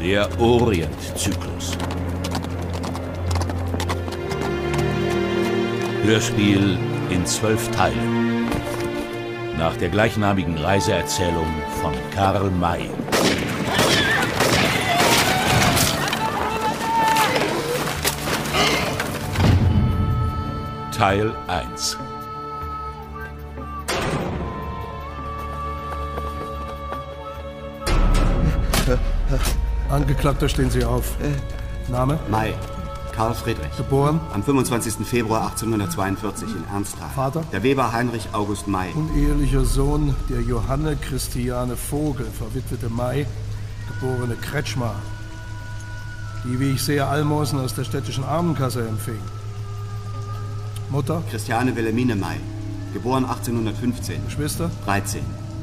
Der Orientzyklus. Hörspiel in 12 Teilen. Nach der gleichnamigen Reiseerzählung von Karl May. Teil 1. Angeklagter, stehen Sie auf. Name? May. Karl Friedrich. Geboren? Am 25. Februar 1842 in Ernsthal. Vater? Der Weber Heinrich August May. Unehelicher Sohn der Johanne Christiane Vogel, verwitwete May, geborene Kretschmer, die, wie ich sehe, Almosen aus der städtischen Armenkasse empfing. Mutter? Christiane Wilhelmine May. Geboren 1815. Geschwister? 13.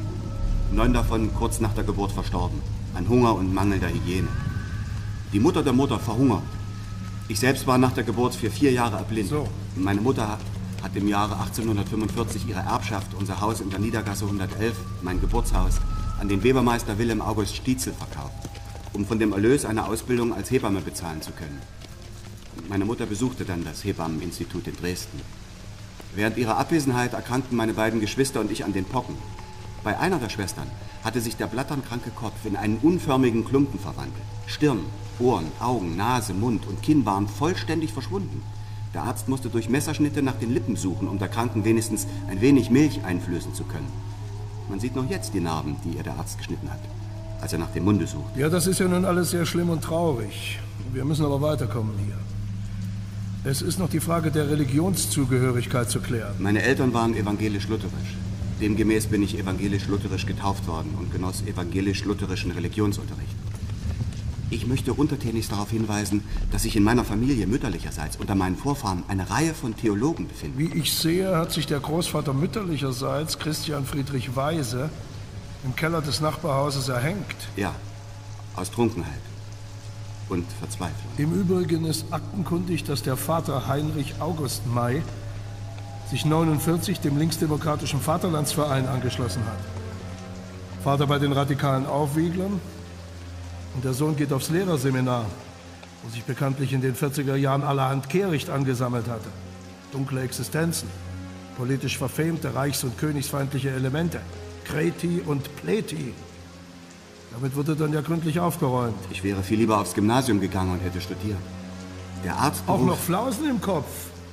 9 davon kurz nach der Geburt verstorben. An Hunger und mangelnder Hygiene. Die Mutter der Mutter verhungert. Ich selbst war nach der Geburt für 4 Jahre erblindet. So. Meine Mutter hat im Jahre 1845 ihre Erbschaft, unser Haus in der Niedergasse 111, mein Geburtshaus, an den Webermeister Wilhelm August Stietzel verkauft, um von dem Erlös eine Ausbildung als Hebamme bezahlen zu können. Meine Mutter besuchte dann das Hebammeninstitut in Dresden. Während ihrer Abwesenheit erkrankten meine beiden Geschwister und ich an den Pocken. Bei einer der Schwestern hatte sich der blatternkranke Kopf in einen unförmigen Klumpen verwandelt. Stirn, Ohren, Augen, Nase, Mund und Kinn waren vollständig verschwunden. Der Arzt musste durch Messerschnitte nach den Lippen suchen, um der Kranken wenigstens ein wenig Milch einflößen zu können. Man sieht noch jetzt die Narben, die ihr der Arzt geschnitten hat, als er nach dem Munde sucht. Ja, das ist ja nun alles sehr schlimm und traurig. Wir müssen aber weiterkommen hier. Es ist noch die Frage der Religionszugehörigkeit zu klären. Meine Eltern waren evangelisch-lutherisch. Demgemäß bin ich evangelisch-lutherisch getauft worden und genoss evangelisch-lutherischen Religionsunterricht. Ich möchte untertänigst darauf hinweisen, dass sich in meiner Familie mütterlicherseits unter meinen Vorfahren eine Reihe von Theologen befinden. Wie ich sehe, hat sich der Großvater mütterlicherseits, Christian Friedrich Weise, im Keller des Nachbarhauses erhängt. Ja, aus Trunkenheit und Verzweiflung. Im Übrigen ist aktenkundig, dass der Vater Heinrich August May sich 49 dem linksdemokratischen Vaterlandsverein angeschlossen hat. Vater bei den radikalen Aufwieglern und der Sohn geht aufs Lehrerseminar, wo sich bekanntlich in den 40er Jahren allerhand Kehricht angesammelt hatte. Dunkle Existenzen, politisch verfemte, reichs- und königsfeindliche Elemente, Kreti und Pleti. Damit wurde dann ja gründlich aufgeräumt. Ich wäre viel lieber aufs Gymnasium gegangen und hätte studiert. Der Arztberuf... Auch noch Flausen im Kopf.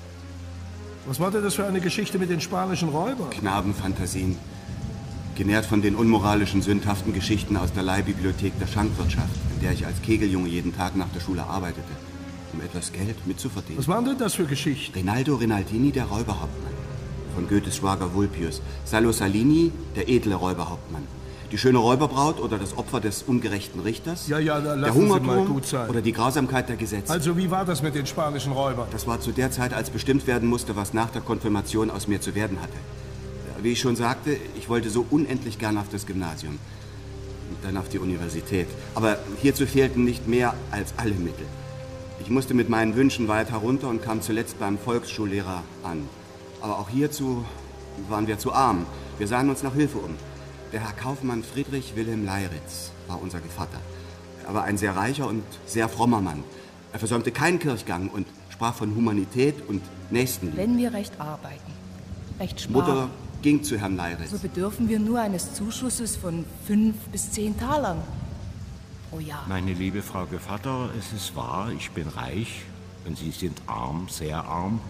Was war denn das für eine Geschichte mit den spanischen Räubern? Knabenfantasien, genährt von den unmoralischen, sündhaften Geschichten aus der Leihbibliothek der Schankwirtschaft, in der ich als Kegeljunge jeden Tag nach der Schule arbeitete, um etwas Geld mitzuverdienen. Was waren denn das für Geschichten? Rinaldo Rinaldini, der Räuberhauptmann, von Goethes Schwager Vulpius. Salo Salini, der edle Räuberhauptmann. Die schöne Räuberbraut oder das Opfer des ungerechten Richters. Ja, da der lassen Sie mal Hungerturm gut sein. oder die Grausamkeit der Gesetze. Also, wie war das mit den spanischen Räubern? Das war zu der Zeit, als bestimmt werden musste, was nach der Konfirmation aus mir zu werden hatte. Wie ich schon sagte, ich wollte so unendlich gern auf das Gymnasium. Und dann auf die Universität. Aber hierzu fehlten nicht mehr als alle Mittel. Ich musste mit meinen Wünschen weit herunter und kam zuletzt beim Volksschullehrer an. Aber auch hierzu waren wir zu arm. Wir sahen uns nach Hilfe um. Der Herr Kaufmann Friedrich Wilhelm Leiritz war unser Gevatter. Er war ein sehr reicher und sehr frommer Mann. Er versäumte keinen Kirchgang und sprach von Humanität und Nächstenliebe. Wenn wir recht arbeiten, recht sparen, Mutter ging zu Herrn Leiritz. so bedürfen wir nur eines Zuschusses von 5 bis 10 Talern pro Jahr. Meine liebe Frau Gevatter, es ist wahr, ich bin reich und Sie sind arm, sehr arm.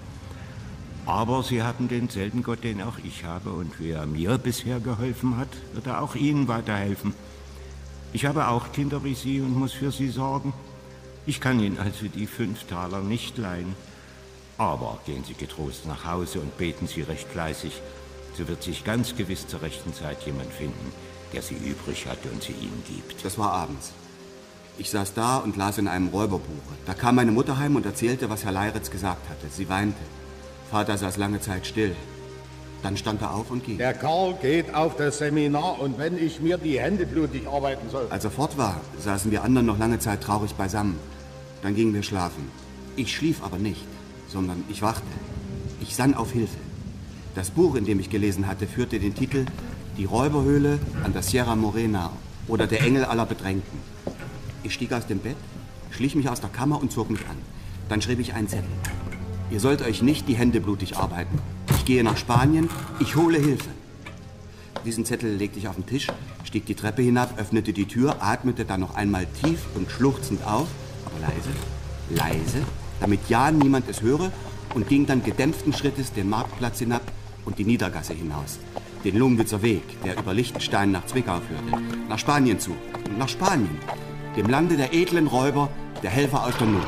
Aber Sie haben denselben Gott, den auch ich habe, und wie er mir bisher geholfen hat, wird er auch Ihnen weiterhelfen. Ich habe auch Kinder wie Sie und muss für sie sorgen. Ich kann Ihnen also die 5 Taler nicht leihen. Aber gehen Sie getrost nach Hause und beten Sie recht fleißig. So wird sich ganz gewiss zur rechten Zeit jemand finden, der sie übrig hat und sie Ihnen gibt. Das war abends. Ich saß da und las in einem Räuberbuche. Da kam meine Mutter heim und erzählte, was Herr Leiritz gesagt hatte. Sie weinte. Vater saß lange Zeit still. Dann stand er auf und ging. Der Karl geht auf das Seminar und wenn ich mir die Hände blutig arbeiten soll. Als er fort war, saßen wir anderen noch lange Zeit traurig beisammen. Dann gingen wir schlafen. Ich schlief aber nicht, sondern ich wachte. Ich sann auf Hilfe. Das Buch, in dem ich gelesen hatte, führte den Titel Die Räuberhöhle an der Sierra Morena oder Der Engel aller Bedrängten. Ich stieg aus dem Bett, schlich mich aus der Kammer und zog mich an. Dann schrieb ich einen Zettel. Ihr sollt euch nicht die Hände blutig arbeiten. Ich gehe nach Spanien, ich hole Hilfe. Diesen Zettel legte ich auf den Tisch, stieg die Treppe hinab, öffnete die Tür, atmete dann noch einmal tief und schluchzend auf, aber leise, damit ja niemand es höre, und ging dann gedämpften Schrittes den Marktplatz hinab und die Niedergasse hinaus. Den Lungwitzer Weg, der über Liechtenstein nach Zwickau führte. Nach Spanien zu. Nach Spanien. Dem Lande der edlen Räuber, der Helfer aus der Not.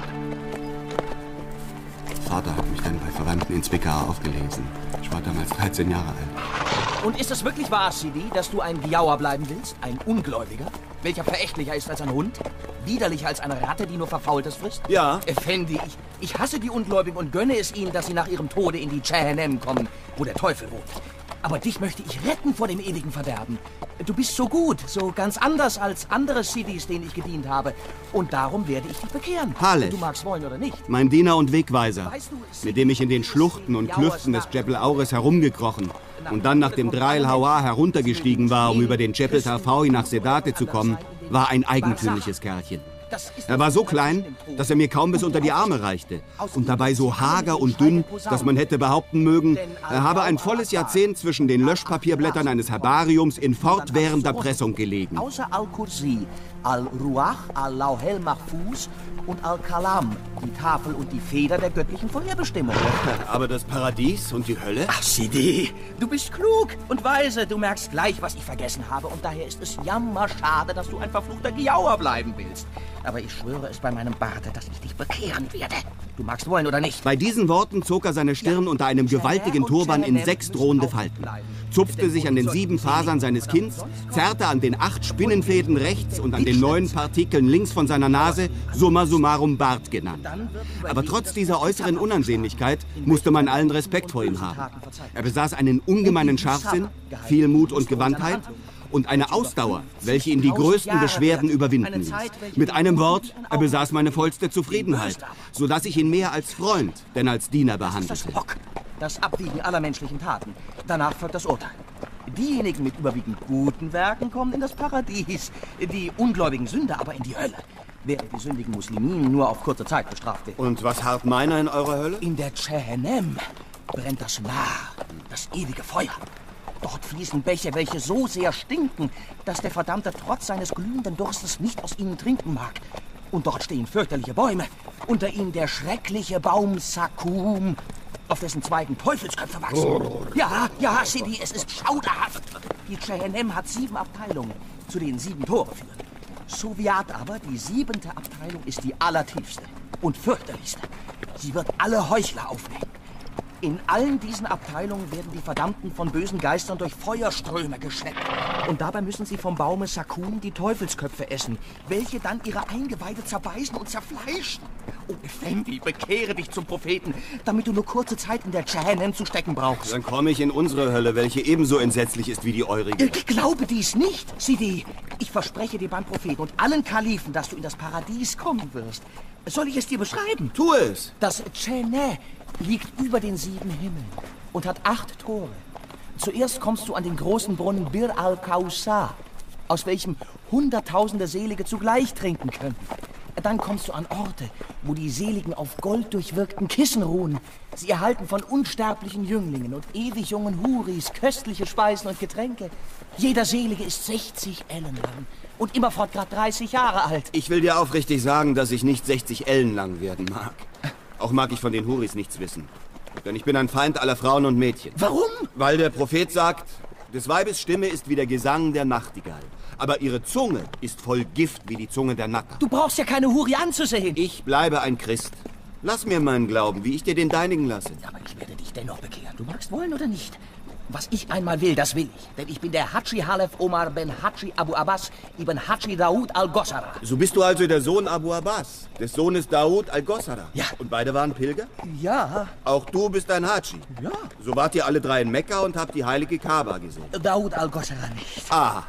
Vater hat mich dann bei Verwandten in Zwickau aufgelesen. Ich war damals 13 Jahre alt. Und ist es wirklich wahr, Sidi, dass du ein Giauer bleiben willst? Ein Ungläubiger? Welcher verächtlicher ist als ein Hund? Widerlicher als eine Ratte, die nur Verfaultes frisst? Ja. Effendi, ich hasse die Ungläubigen und gönne es ihnen, dass sie nach ihrem Tode in die Cehennem kommen, wo der Teufel wohnt. Aber dich möchte ich retten vor dem ewigen Verderben. Du bist so gut, so ganz anders als andere Sidis, denen ich gedient habe. Und darum werde ich dich bekehren. Halef. Du magst wollen oder nicht. Mein Diener und Wegweiser, Weißt du, mit dem ich in den Schluchten und Klüften des Djebel Aures herumgekrochen und dann nach dem Dreil Hawa heruntergestiegen war, um über den Djebel Tarfawi nach Sedate zu kommen, war ein eigentümliches Kerlchen. Er war so klein, dass er mir kaum bis unter die Arme reichte. Und dabei so hager und dünn, dass man hätte behaupten mögen, er habe ein volles Jahrzehnt zwischen den Löschpapierblättern eines Herbariums in fortwährender Pressung gelegen. Außer Al-Kursi, Al-Ruach, Al-Lauhel Mahfuz und Al-Kalam, die Tafel und die Feder der göttlichen Vorherbestimmung. Aber das Paradies und die Hölle? Ach, Sidi, du bist klug und weise. Du merkst gleich, was ich vergessen habe. Und daher ist es jammerschade, dass du ein verfluchter Giauer bleiben willst. Aber ich schwöre es bei meinem Barte, dass ich dich bekehren werde. Du magst wollen oder nicht. Bei diesen Worten zog er seine Stirn unter einem gewaltigen Turban in 6 drohende Falten, zupfte sich an den 7 Fasern seines Kinns, zerrte an den 8 Spinnenfäden rechts und an den 9 Partikeln links von seiner Nase, summa summarum Bart genannt. Aber trotz dieser äußeren Unansehnlichkeit musste man allen Respekt vor ihm haben. Er besaß einen ungemeinen Scharfsinn, viel Mut und Gewandtheit und eine Ausdauer, welche ihn die größten Beschwerden überwinden ließ. Mit einem Wort, er besaß meine vollste Zufriedenheit, sodass ich ihn mehr als Freund, denn als Diener behandelte. Das Abwiegen aller menschlichen Taten. Danach folgt das Urteil. Diejenigen mit überwiegend guten Werken kommen in das Paradies, die ungläubigen Sünder aber in die Hölle, während die sündigen Muslimen nur auf kurze Zeit bestraft werden. Und was harrt meiner in eurer Hölle? In der Cehennem brennt das Nar, das ewige Feuer. Dort fließen Bäche, welche so sehr stinken, dass der Verdammte trotz seines glühenden Durstes nicht aus ihnen trinken mag. Und dort stehen fürchterliche Bäume, unter ihnen der schreckliche Baum Sakum, auf dessen Zweigen Teufelsköpfe wachsen. Ja, Sidi, es ist schauderhaft. Die Cehennem hat 7 Abteilungen, zu denen 7 Tore führen. Soviat aber, die 7. Abteilung, ist die allertiefste und fürchterlichste. Sie wird alle Heuchler aufnehmen. In allen diesen Abteilungen werden die Verdammten von bösen Geistern durch Feuerströme geschleppt. Und dabei müssen sie vom Baume Sakum die Teufelsköpfe essen, welche dann ihre Eingeweide zerbeißen und zerfleischen. Oh, Effendi, bekehre dich zum Propheten, damit du nur kurze Zeit in der Cehennem zu stecken brauchst. Dann komme ich in unsere Hölle, welche ebenso entsetzlich ist wie die eurige. Glaube dies nicht, Sidi. Ich verspreche dir beim Propheten und allen Kalifen, dass du in das Paradies kommen wirst. Soll ich es dir beschreiben? Tu es! Das Cehennem liegt über den 7 Himmeln und hat 8 Tore. Zuerst kommst du an den großen Brunnen Bir al-Kausar, aus welchem Hunderttausende Selige zugleich trinken können. Dann kommst du an Orte, wo die Seligen auf golddurchwirkten Kissen ruhen. Sie erhalten von unsterblichen Jünglingen und ewig jungen Huris köstliche Speisen und Getränke. Jeder Selige ist 60 Ellen lang und immerfort gerade 30 Jahre alt. Ich will dir aufrichtig sagen, dass ich nicht 60 Ellen lang werden mag. Auch mag ich von den Huris nichts wissen. Denn ich bin ein Feind aller Frauen und Mädchen. Warum? Weil der Prophet sagt, des Weibes Stimme ist wie der Gesang der Nachtigall. Aber ihre Zunge ist voll Gift wie die Zunge der Natter. Du brauchst ja keine Huri anzusehen. Ich bleibe ein Christ. Lass mir meinen Glauben, wie ich dir den deinigen lasse. Aber ich werde dich dennoch bekehren. Du magst wollen oder nicht? Was ich einmal will, das will ich. Denn ich bin der Hadschi Halef Omar ben Hadschi Abu Abbas ibn Hadschi Daoud al-Gossara. So bist du also der Sohn Abu Abbas, des Sohnes Daoud al-Gossara. Ja. Und beide waren Pilger? Ja. Auch du bist ein Hadschi? Ja. So wart ihr alle 3 in Mekka und habt die heilige Kaaba gesehen? Daoud al-Gossara nicht. Ah.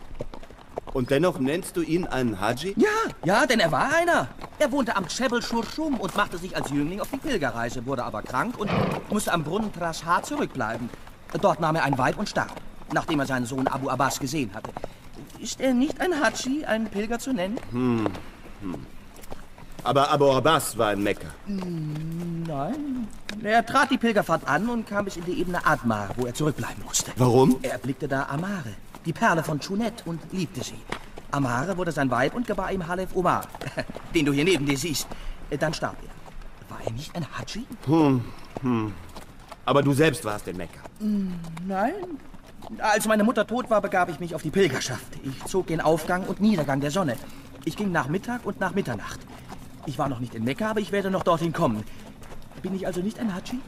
Und dennoch nennst du ihn einen Haji? Ja, denn er war einer. Er wohnte am Dschebel Shurshum und machte sich als Jüngling auf die Pilgerreise, wurde aber krank und musste am Brunnen Trashar zurückbleiben. Dort nahm er ein Weib und starb, nachdem er seinen Sohn Abu Abbas gesehen hatte. Ist er nicht ein Hadschi, ein Pilger zu nennen? Aber Abu Abbas war in Mekka. Nein. Er trat die Pilgerfahrt an und kam bis in die Ebene Admar, wo er zurückbleiben musste. Warum? Er erblickte da Amare, die Perle von Chunet, und liebte sie. Amare wurde sein Weib und gebar ihm Halef Omar, den du hier neben dir siehst. Dann starb er. War er nicht ein Hadschi? Aber du selbst warst in Mekka. Nein. Als meine Mutter tot war, begab ich mich auf die Pilgerschaft. Ich zog den Aufgang und Niedergang der Sonne. Ich ging nach Mittag und nach Mitternacht. Ich war noch nicht in Mekka, aber ich werde noch dorthin kommen. Bin ich also nicht ein Hadschi?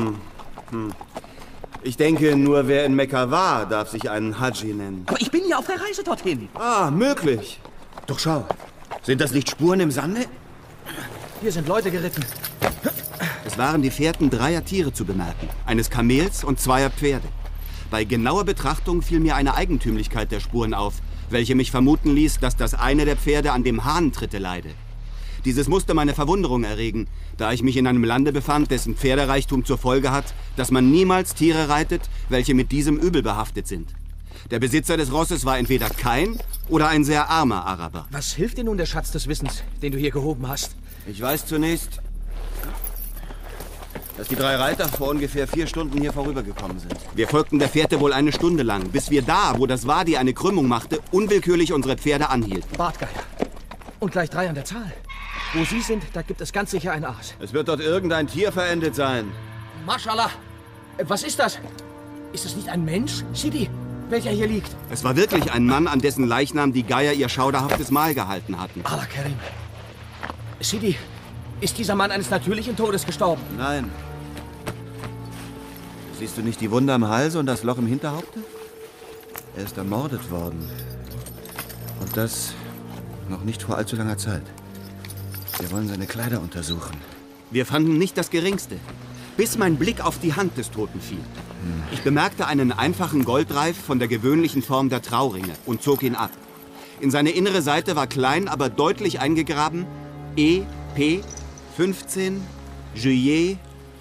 Ich denke, nur wer in Mekka war, darf sich einen Hadschi nennen. Aber ich bin ja auf der Reise dorthin. Ah, möglich. Doch schau, sind das nicht Spuren im Sande? Hier sind Leute geritten. Es waren die Fährten 3 Tiere zu bemerken, eines Kamels und 2 Pferde. Bei genauer Betrachtung fiel mir eine Eigentümlichkeit der Spuren auf, welche mich vermuten ließ, dass das eine der Pferde an dem Hahntritte leide. Dieses musste meine Verwunderung erregen, da ich mich in einem Lande befand, dessen Pferdereichtum zur Folge hat, dass man niemals Tiere reitet, welche mit diesem Übel behaftet sind. Der Besitzer des Rosses war entweder kein oder ein sehr armer Araber. Was hilft dir nun der Schatz des Wissens, den du hier gehoben hast? Ich weiß zunächst, dass die 3 Reiter vor ungefähr 4 Stunden hier vorübergekommen sind. Wir folgten der Fährte wohl eine Stunde lang, bis wir da, wo das Wadi eine Krümmung machte, unwillkürlich unsere Pferde anhielten. Bartgeier. Und gleich 3 an der Zahl. Wo Sie sind, da gibt es ganz sicher ein Aas. Es wird dort irgendein Tier verendet sein. Mashallah. Was ist das? Ist es nicht ein Mensch, Sidi, welcher hier liegt? Es war wirklich ein Mann, an dessen Leichnam die Geier ihr schauderhaftes Mahl gehalten hatten. Allah Karim. Sidi, ist dieser Mann eines natürlichen Todes gestorben? Nein. Siehst du nicht die Wunde am Halse und das Loch im Hinterhaupte? Er ist ermordet worden. Und das noch nicht vor allzu langer Zeit. Wir wollen seine Kleider untersuchen. Wir fanden nicht das Geringste, bis mein Blick auf die Hand des Toten fiel. Ich bemerkte einen einfachen Goldreif von der gewöhnlichen Form der Trauringe und zog ihn ab. In seine innere Seite war klein, aber deutlich eingegraben E.P. 15 Juillet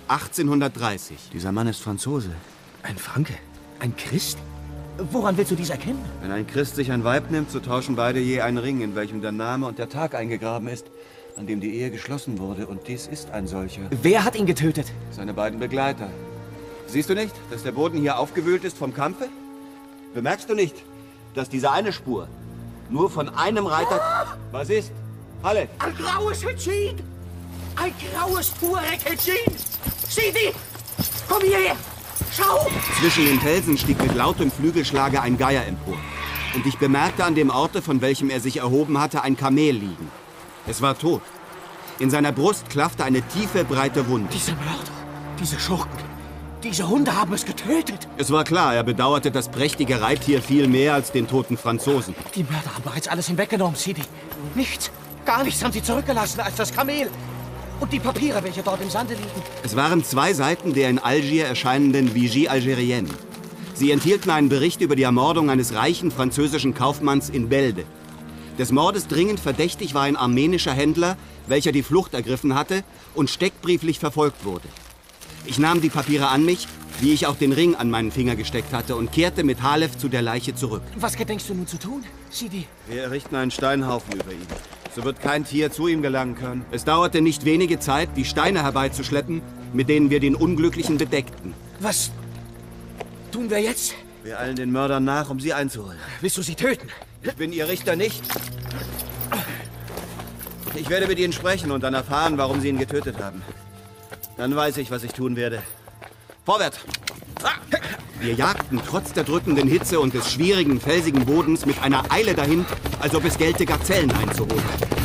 1830. Dieser Mann ist Franzose. Ein Franke? Ein Christ? Woran willst du dies erkennen? Wenn ein Christ sich ein Weib nimmt, so tauschen beide je einen Ring, in welchem der Name und der Tag eingegraben ist, an dem die Ehe geschlossen wurde. Und dies ist ein solcher. Wer hat ihn getötet? Seine beiden Begleiter. Siehst du nicht, dass der Boden hier aufgewühlt ist vom Kampfe? Bemerkst du nicht, dass diese eine Spur nur von einem Reiter... Was ist? Halle! Ein graues Hijin! Ein graues Tuareg-Hijin! Sidi! Komm hierher! Schau! Zwischen den Felsen stieg mit lautem Flügelschlage ein Geier empor. Und ich bemerkte an dem Orte, von welchem er sich erhoben hatte, ein Kamel liegen. Es war tot. In seiner Brust klaffte eine tiefe, breite Wunde. Diese Mörder, diese Schurken, diese Hunde haben es getötet. Es war klar, er bedauerte das prächtige Reittier viel mehr als den toten Franzosen. Die Mörder haben bereits alles hinweggenommen, Sidi. Nichts, gar nichts haben sie zurückgelassen als das Kamel. Und die Papiere, welche dort im Sande liegen. Es waren 2 Seiten der in Algier erscheinenden Vigie Algérienne. Sie enthielten einen Bericht über die Ermordung eines reichen französischen Kaufmanns in Bälde. Des Mordes dringend verdächtig war ein armenischer Händler, welcher die Flucht ergriffen hatte und steckbrieflich verfolgt wurde. Ich nahm die Papiere an mich, wie ich auch den Ring an meinen Finger gesteckt hatte, und kehrte mit Halef zu der Leiche zurück. Was gedenkst du nun zu tun, Sidi? Wir errichten einen Steinhaufen über ihn. So wird kein Tier zu ihm gelangen können. Es dauerte nicht wenige Zeit, die Steine herbeizuschleppen, mit denen wir den Unglücklichen bedeckten. Was tun wir jetzt? Wir eilen den Mördern nach, um sie einzuholen. Willst du sie töten? Ich bin Ihr Richter nicht. Ich werde mit Ihnen sprechen und dann erfahren, warum Sie ihn getötet haben. Dann weiß ich, was ich tun werde. Vorwärts! Wir jagten trotz der drückenden Hitze und des schwierigen, felsigen Bodens mit einer Eile dahin, als ob es gelte, Gazellen einzuholen.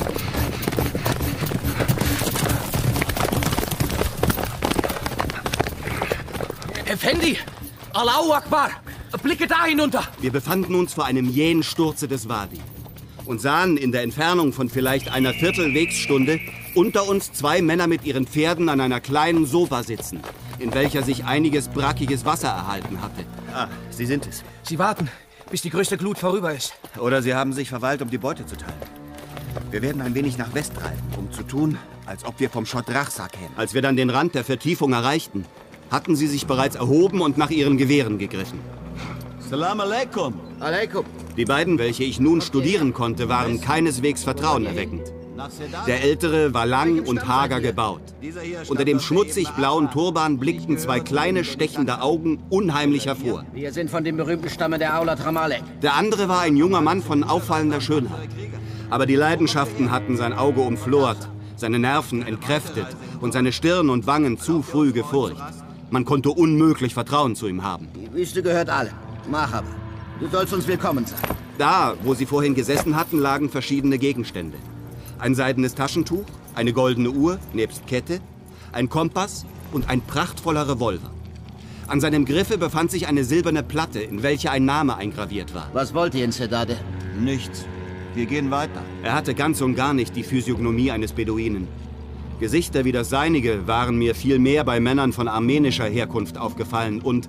Effendi! Allahu Akbar! Blicke da hinunter! Wir befanden uns vor einem jähen Sturze des Wadi und sahen in der Entfernung von vielleicht einer Viertelwegsstunde unter uns 2 Männer mit ihren Pferden an einer kleinen Sofa sitzen, in welcher sich einiges brackiges Wasser erhalten hatte. Ah, Sie sind es. Sie warten, bis die größte Glut vorüber ist. Oder Sie haben sich verweilt, um die Beute zu teilen. Wir werden ein wenig nach West treiben, um zu tun, als ob wir vom Schodrachsa kämen. Als wir dann den Rand der Vertiefung erreichten, hatten sie sich bereits erhoben und nach ihren Gewehren gegriffen. Salam alaikum. Alaikum. Die beiden, welche ich nun studieren konnte, waren keineswegs vertrauenerweckend. Der ältere war lang und hager gebaut. Unter dem schmutzig-blauen Turban blickten zwei kleine, stechende Augen unheimlich hervor. Wir sind von dem berühmten Stamme der Aulat Ramalek. Der andere war ein junger Mann von auffallender Schönheit. Aber die Leidenschaften hatten sein Auge umflort, seine Nerven entkräftet und seine Stirn und Wangen zu früh gefurcht. Man konnte unmöglich Vertrauen zu ihm haben. Die Wüste gehört allen. Mach aber. Du sollst uns willkommen sein. Da, wo sie vorhin gesessen hatten, lagen verschiedene Gegenstände. Ein seidenes Taschentuch, eine goldene Uhr, nebst Kette, ein Kompass und ein prachtvoller Revolver. An seinem Griffe befand sich eine silberne Platte, in welche ein Name eingraviert war. Was wollt ihr in Sedade? Nichts. Wir gehen weiter. Er hatte ganz und gar nicht die Physiognomie eines Beduinen. Gesichter wie das seinige waren mir viel mehr bei Männern von armenischer Herkunft aufgefallen. Und,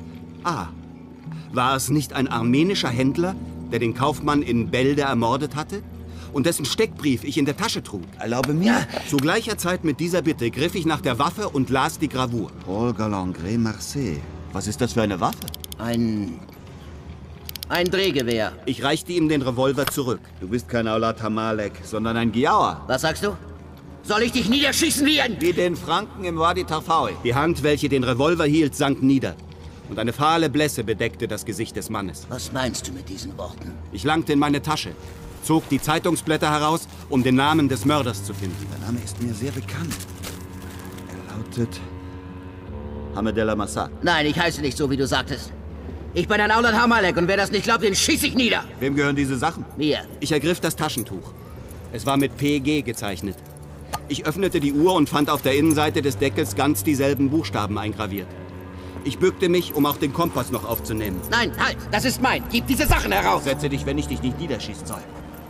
war es nicht ein armenischer Händler, der den Kaufmann in Bälde ermordet hatte? Und dessen Steckbrief ich in der Tasche trug? Erlaube mir. Zu gleicher Zeit mit dieser Bitte griff ich nach der Waffe und las die Gravur. Paul Galangre Marseille. Was ist das für eine Waffe? Ein Drehgewehr. Ich reichte ihm den Revolver zurück. Du bist kein Aulat Ramalek, sondern ein Giaour. Was sagst du? Soll ich dich niederschießen Wie den Franken im Wadi Tarfawi. Die Hand, welche den Revolver hielt, sank nieder. Und eine fahle Blässe bedeckte das Gesicht des Mannes. Was meinst du mit diesen Worten? Ich langte in meine Tasche, zog die Zeitungsblätter heraus, um den Namen des Mörders zu finden. Der Name ist mir sehr bekannt. Er lautet Hamed El Massa. Nein, ich heiße nicht so, wie du sagtest. Ich bin ein Aulat Ramalek und wer das nicht glaubt, den schieße ich nieder. Wem gehören diese Sachen? Mir. Ich ergriff das Taschentuch. Es war mit PG gezeichnet. Ich öffnete die Uhr und fand auf der Innenseite des Deckels ganz dieselben Buchstaben eingraviert. Ich bückte mich, um auch den Kompass noch aufzunehmen. Nein, halt, das ist mein. Gib diese Sachen heraus. Setze dich, wenn ich dich nicht niederschießen soll.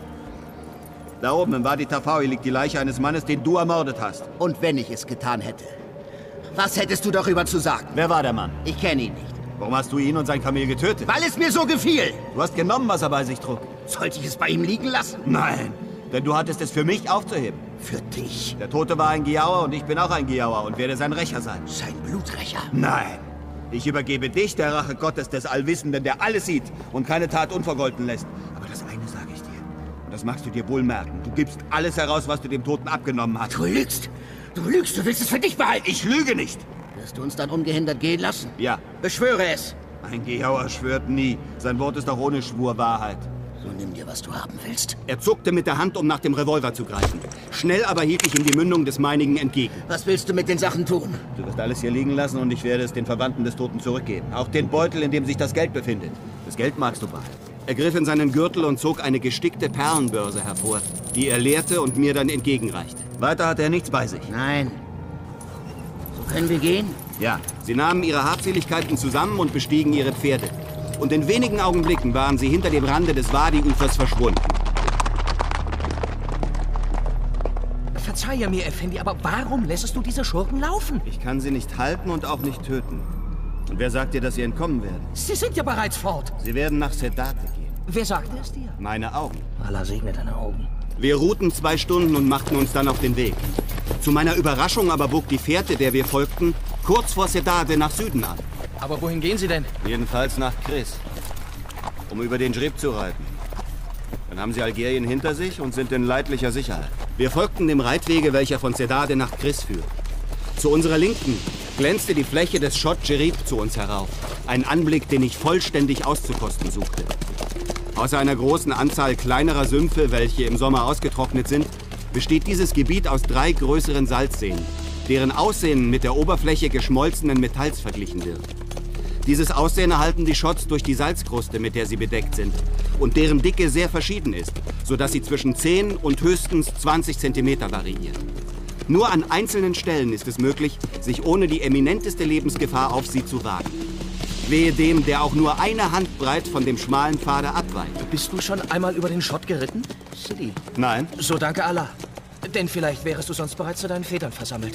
Da oben im Wadi Tarfawi liegt die Leiche eines Mannes, den du ermordet hast. Und wenn ich es getan hätte, was hättest du darüber zu sagen? Wer war der Mann? Ich kenne ihn nicht. Warum hast du ihn und sein Kamel getötet? Weil es mir so gefiel. Du hast genommen, was er bei sich trug. Sollte ich es bei ihm liegen lassen? Nein, denn du hattest es für mich aufzuheben. Für dich. Der Tote war ein Giaour und ich bin auch ein Giaour und werde sein Rächer sein. Sein Bluträcher? Nein. Ich übergebe dich der Rache Gottes des Allwissenden, der alles sieht und keine Tat unvergolten lässt. Aber das eine sage ich dir. Und das magst du dir wohl merken. Du gibst alles heraus, was du dem Toten abgenommen hast. Du lügst. Du lügst. Du willst es für dich behalten. Ich lüge nicht. Wirst du uns dann ungehindert gehen lassen? Ja. Beschwöre es. Ein Giaour schwört nie. Sein Wort ist auch ohne Schwur Wahrheit. So nimm dir, was du haben willst. Er zuckte mit der Hand, um nach dem Revolver zu greifen. Schnell aber hielt ich ihm die Mündung des meinigen entgegen. Was willst du mit den Sachen tun? Du wirst alles hier liegen lassen und ich werde es den Verwandten des Toten zurückgeben. Auch den Beutel, in dem sich das Geld befindet. Das Geld magst du behalten. Er griff in seinen Gürtel und zog eine gestickte Perlenbörse hervor, die er leerte und mir dann entgegenreichte. Weiter hat er nichts bei sich. Nein. So können wir gehen? Ja. Sie nahmen ihre Habseligkeiten zusammen und bestiegen ihre Pferde. Und in wenigen Augenblicken waren sie hinter dem Rande des Wadi-Ufers verschwunden. Verzeihe mir, Effendi, aber warum lässest du diese Schurken laufen? Ich kann sie nicht halten und auch nicht töten. Und wer sagt dir, dass sie entkommen werden? Sie sind ja bereits fort. Sie werden nach Sedate gehen. Wer sagte es dir? Meine Augen. Allah segne deine Augen. Wir ruhten 2 Stunden und machten uns dann auf den Weg. Zu meiner Überraschung aber bog die Fährte, der wir folgten, kurz vor Sedate nach Süden ab. Aber wohin gehen Sie denn? Jedenfalls nach Kris, um über den Schrib zu reiten. Dann haben sie Algerien hinter sich und sind in leidlicher Sicherheit. Wir folgten dem Reitwege, welcher von Sedade nach Kris führt. Zu unserer Linken glänzte die Fläche des Schott Djerib zu uns herauf. Ein Anblick, den ich vollständig auszukosten suchte. Außer einer großen Anzahl kleinerer Sümpfe, welche im Sommer ausgetrocknet sind, besteht dieses Gebiet aus 3 größeren Salzseen, deren Aussehen mit der Oberfläche geschmolzenen Metalls verglichen wird. Dieses Aussehen erhalten die Schotts durch die Salzkruste, mit der sie bedeckt sind und deren Dicke sehr verschieden ist, sodass sie zwischen 10 und höchstens 20 Zentimeter variiert. Nur an einzelnen Stellen ist es möglich, sich ohne die eminenteste Lebensgefahr auf sie zu wagen. Wehe dem, der auch nur eine Handbreit von dem schmalen Pfade abweicht. Bist du schon einmal über den Schott geritten, Sidi? Nein. So danke Allah. Denn vielleicht wärest du sonst bereits zu deinen Vätern versammelt.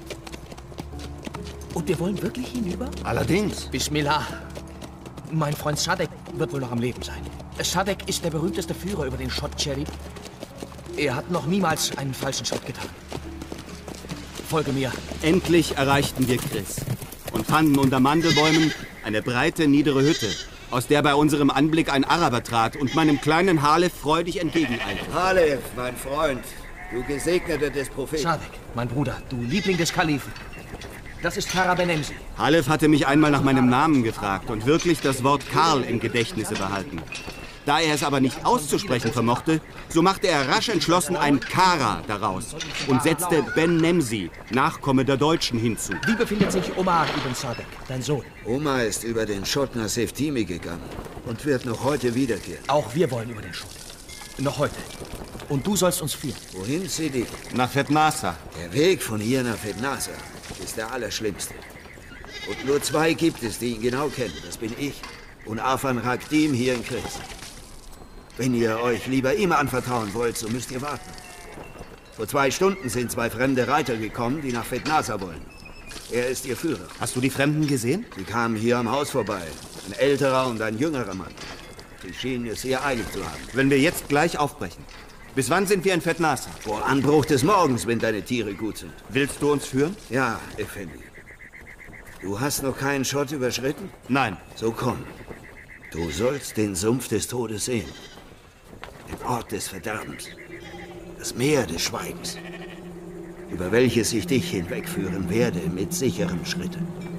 Und wir wollen wirklich hinüber? Allerdings. Bismillah. Mein Freund Sadek wird wohl noch am Leben sein. Sadek ist der berühmteste Führer über den Schott Djerib. Er hat noch niemals einen falschen Schritt getan. Folge mir. Endlich erreichten wir Kris und fanden unter Mandelbäumen eine breite, niedere Hütte, aus der bei unserem Anblick ein Araber trat und meinem kleinen Halef freudig entgegeneilte. Halef, mein Freund, Du Gesegneter des Propheten. Sadek, mein Bruder, du Liebling des Kalifen. Das ist Farah Benemsi. Halef hatte mich einmal nach meinem Namen gefragt und wirklich das Wort Karl im Gedächtnisse behalten. Da er es aber nicht auszusprechen vermochte, so machte er rasch entschlossen ein Kara daraus und setzte Ben-Nemsi, Nachkomme der Deutschen, hinzu. Wie befindet sich Omar ibn Sadek, dein Sohn? Omar ist über den Schott nach Seftimi gegangen und wird noch heute wiederkehren. Auch wir wollen über den Schott. Noch heute. Und du sollst uns führen. Wohin, Sidi? Nach Fetnasa. Der Weg von hier nach Fetnasa ist der allerschlimmste. Und nur zwei gibt es, die ihn genau kennen. Das bin ich und Afan Rakdim hier in Kris. Wenn ihr euch lieber ihm anvertrauen wollt, so müsst ihr warten. Vor 2 Stunden sind 2 fremde Reiter gekommen, die nach Fetnasa wollen. Er ist ihr Führer. Hast du die Fremden gesehen? Sie kamen hier am Haus vorbei. Ein älterer und ein jüngerer Mann. Sie schienen es sehr eilig zu haben. Wenn wir jetzt gleich aufbrechen. Bis wann sind wir in Fetnasa? Vor Anbruch des Morgens, wenn deine Tiere gut sind. Willst du uns führen? Ja, Effendi. Du hast noch keinen Schott überschritten? Nein. So komm. Du sollst den Sumpf des Todes sehen. Den Ort des Verderbens. Das Meer des Schweigens. Über welches ich dich hinwegführen werde mit sicherem Schritte.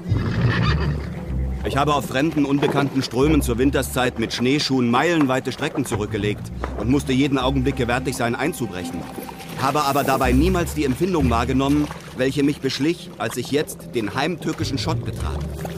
Ich habe auf fremden, unbekannten Strömen zur Winterszeit mit Schneeschuhen meilenweite Strecken zurückgelegt und musste jeden Augenblick gewärtig sein, einzubrechen. Habe aber dabei niemals die Empfindung wahrgenommen, welche mich beschlich, als ich jetzt den heimtückischen Schott betrat.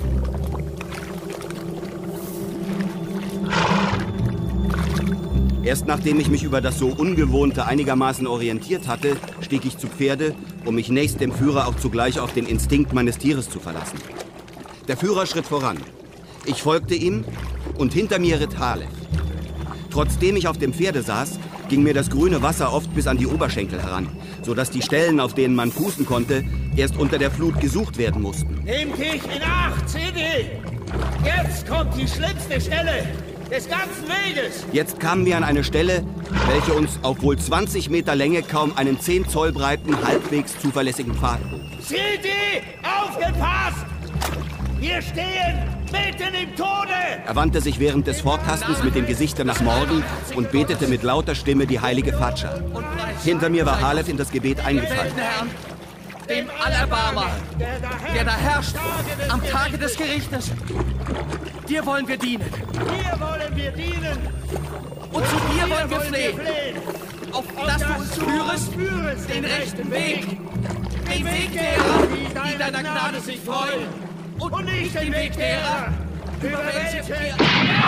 Erst nachdem ich mich über das so Ungewohnte einigermaßen orientiert hatte, stieg ich zu Pferde, um mich nächst dem Führer auch zugleich auf den Instinkt meines Tieres zu verlassen. Der Führer schritt voran. Ich folgte ihm und hinter mir ritt Halef. Trotzdem ich auf dem Pferde saß, ging mir das grüne Wasser oft bis an die Oberschenkel heran, sodass die Stellen, auf denen man fußen konnte, erst unter der Flut gesucht werden mussten. Nehmt dich in Acht, Sidi! Jetzt kommt die schlimmste Stelle des ganzen Weges! Jetzt kamen wir an eine Stelle, welche uns auf wohl 20 Meter Länge kaum einen 10 Zoll breiten, halbwegs zuverlässigen Pfad bot. Sidi, aufgepasst! Wir stehen mitten im Tode! Er wandte sich während des Forttastens mit dem Gesicht nach Norden und betete mit lauter Stimme die heilige Fatscha. Hinter mir war Halef in das Gebet eingefallen. Dem Allerbarmer, der da herrscht am Tage des Gerichtes. Dir wollen wir dienen. Dir wollen wir dienen. Und zu dir wollen wir flehen. Auf dass du uns führest, den rechten Weg. Den Weg derer, die deiner Gnade sich freuen. Und nicht den Weg derer, über welche wir...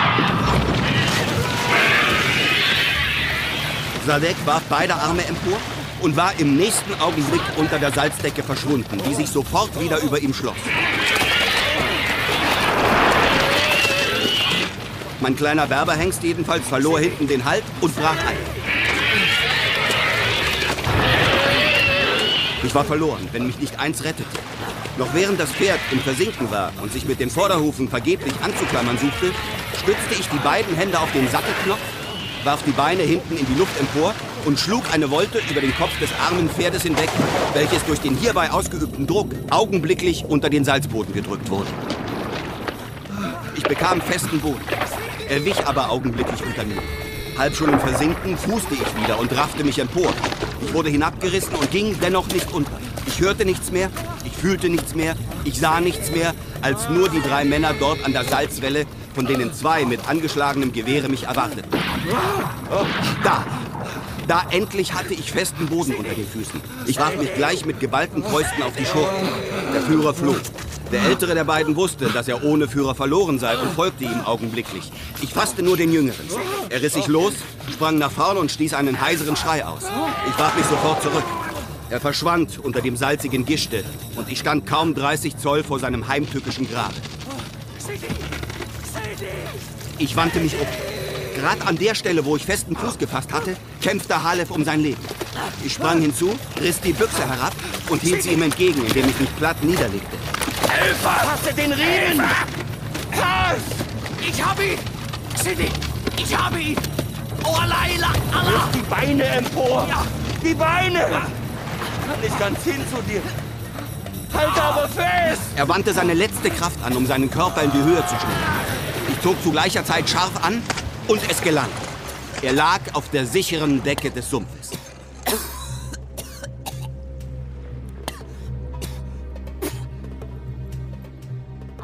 Sadek warf beide Arme empor und war im nächsten Augenblick unter der Salzdecke verschwunden, die sich sofort wieder über ihm schloss. Mein kleiner Berberhengst jedenfalls verlor hinten den Halt und brach ein. Ich war verloren, wenn mich nicht eins rettete. Noch während das Pferd im Versinken war und sich mit den Vorderhufen vergeblich anzuklammern suchte, stützte ich die beiden Hände auf den Sattelknopf, warf die Beine hinten in die Luft empor und schlug eine Volte über den Kopf des armen Pferdes hinweg, welches durch den hierbei ausgeübten Druck augenblicklich unter den Salzboden gedrückt wurde. Ich bekam festen Boden, er wich aber augenblicklich unter mir. Halb schon im Versinken fußte ich wieder und raffte mich empor. Ich wurde hinabgerissen und ging dennoch nicht unter. Ich hörte nichts mehr, ich fühlte nichts mehr, ich sah nichts mehr, als nur die 3 Männer dort an der Salzwelle, von denen 2 mit angeschlagenem Gewehre mich erwarteten. Da endlich hatte ich festen Boden unter den Füßen. Ich warf mich gleich mit geballten Fäusten auf die Schurken. Der Führer floh. Der ältere der beiden wusste, dass er ohne Führer verloren sei und folgte ihm augenblicklich. Ich fasste nur den Jüngeren. Er riss sich los, sprang nach vorn und stieß einen heiseren Schrei aus. Ich warf mich sofort zurück. Er verschwand unter dem salzigen Gischte und ich stand kaum 30 Zoll vor seinem heimtückischen Grab. Ich wandte mich um. Gerade an der Stelle, wo ich festen Fuß gefasst hatte, kämpfte Halef um sein Leben. Ich sprang hinzu, riss die Büchse herab und hielt sie ihm entgegen, indem ich mich platt niederlegte. Helfer! Fasse den Riemen! Was? Ich habe ihn! Sidi, ich habe ihn! Oh, Allah! Allah! Die Beine empor! Ja. Die Beine! Kann nicht ganz hin zu dir. Halt aber fest! Er wandte seine letzte Kraft an, um seinen Körper in die Höhe zu schneiden. Ich zog zu gleicher Zeit scharf an und es gelang. Er lag auf der sicheren Decke des Sumpfes.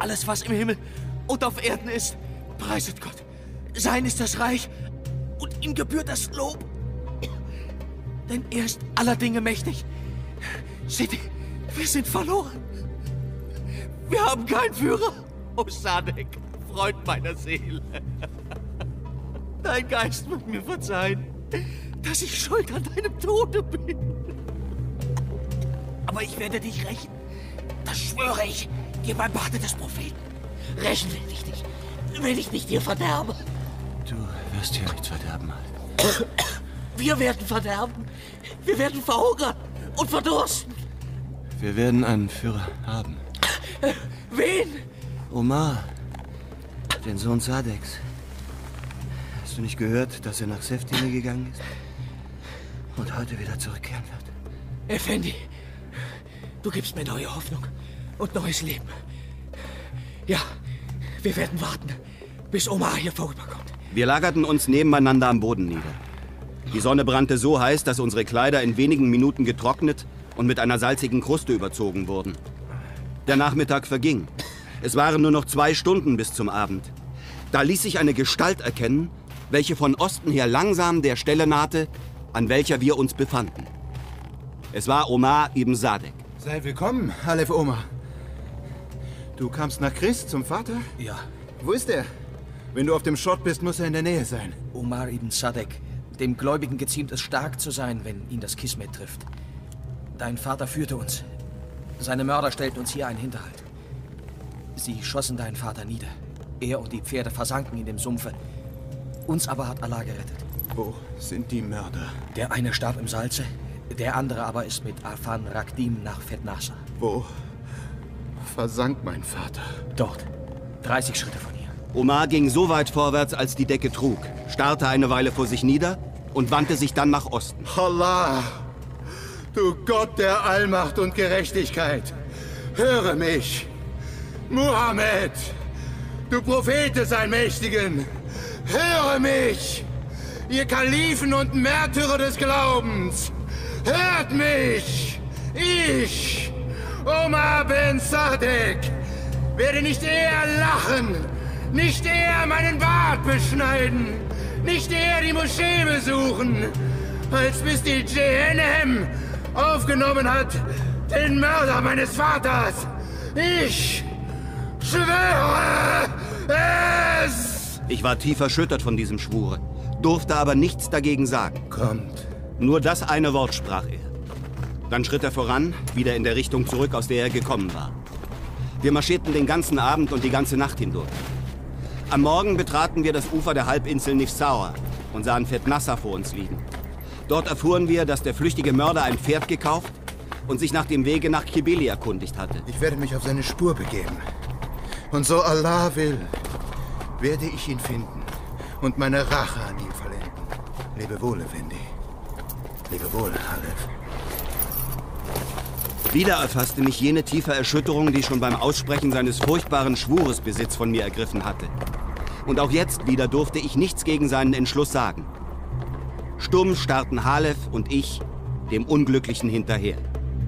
Alles, was im Himmel und auf Erden ist, preiset Gott. Sein ist das Reich und ihm gebührt das Lob. Denn er ist aller Dinge mächtig. Seht ihr, wir sind verloren. Wir haben keinen Führer. Oh Sadek, Freund meiner Seele. Dein Geist wird mir verzeihen, dass ich schuld an deinem Tode bin. Aber ich werde dich rächen. Das schwöre ich dir beim Barte des Propheten. Rächen will ich dich, wenn ich nicht dir verderbe. Du wirst hier nichts verderben. Wir werden verderben. Wir werden verhungern und verdursten. Wir werden einen Führer haben. Wen? Omar, den Sohn Sadeks. Hast du nicht gehört, dass er nach Seftine gegangen ist? Und heute wieder zurückkehren wird? Effendi, du gibst mir neue Hoffnung und neues Leben. Ja, wir werden warten, bis Omar hier vorüberkommt. Wir lagerten uns nebeneinander am Boden nieder. Die Sonne brannte so heiß, dass unsere Kleider in wenigen Minuten getrocknet und mit einer salzigen Kruste überzogen wurden. Der Nachmittag verging. Es waren nur noch 2 Stunden bis zum Abend. Da ließ sich eine Gestalt erkennen, welche von Osten her langsam der Stelle nahte, an welcher wir uns befanden. Es war Omar ibn Sadek. Sei willkommen, Halef Omar. Du kamst nach Chris zum Vater? Ja. Wo ist er? Wenn du auf dem Schott bist, muss er in der Nähe sein. Omar ibn Sadek. Dem Gläubigen geziemt es, stark zu sein, wenn ihn das Kismet trifft. Dein Vater führte uns. Seine Mörder stellten uns hier einen Hinterhalt. Sie schossen deinen Vater nieder. Er und die Pferde versanken in dem Sumpfe. Uns aber hat Allah gerettet. Wo sind die Mörder? Der eine starb im Salze, der andere aber ist mit Afan Rakdim nach Fetnasa. Wo versank mein Vater? Dort, 30 Schritte von hier. Omar ging so weit vorwärts, als die Decke trug, starrte eine Weile vor sich nieder und wandte sich dann nach Osten. Allah, du Gott der Allmacht und Gerechtigkeit, höre mich. Muhammad, du Prophet des Allmächtigen, höre mich. Ihr Kalifen und Märtyrer des Glaubens, hört mich. Ich, Omar bin Sadek, werde nicht eher lachen, nicht eher meinen Bart beschneiden, nicht eher die Moschee besuchen, als bis die Jehennem aufgenommen hat, den Mörder meines Vaters. Ich schwöre es! Ich war tief erschüttert von diesem Schwure, durfte aber nichts dagegen sagen. Kommt. Nur das eine Wort sprach er. Dann schritt er voran, wieder in der Richtung zurück, aus der er gekommen war. Wir marschierten den ganzen Abend und die ganze Nacht hindurch. Am Morgen betraten wir das Ufer der Halbinsel Nifsaur und sahen Fetnasa vor uns liegen. Dort erfuhren wir, dass der flüchtige Mörder ein Pferd gekauft und sich nach dem Wege nach Kibili erkundigt hatte. Ich werde mich auf seine Spur begeben. Und so Allah will, werde ich ihn finden und meine Rache an ihm vollenden. Lebe wohl, Effendi. Lebe wohl, Halef. Wieder erfasste mich jene tiefe Erschütterung, die schon beim Aussprechen seines furchtbaren Schwures Besitz von mir ergriffen hatte. Und auch jetzt wieder durfte ich nichts gegen seinen Entschluss sagen. Stumm starrten Halef und ich dem Unglücklichen hinterher.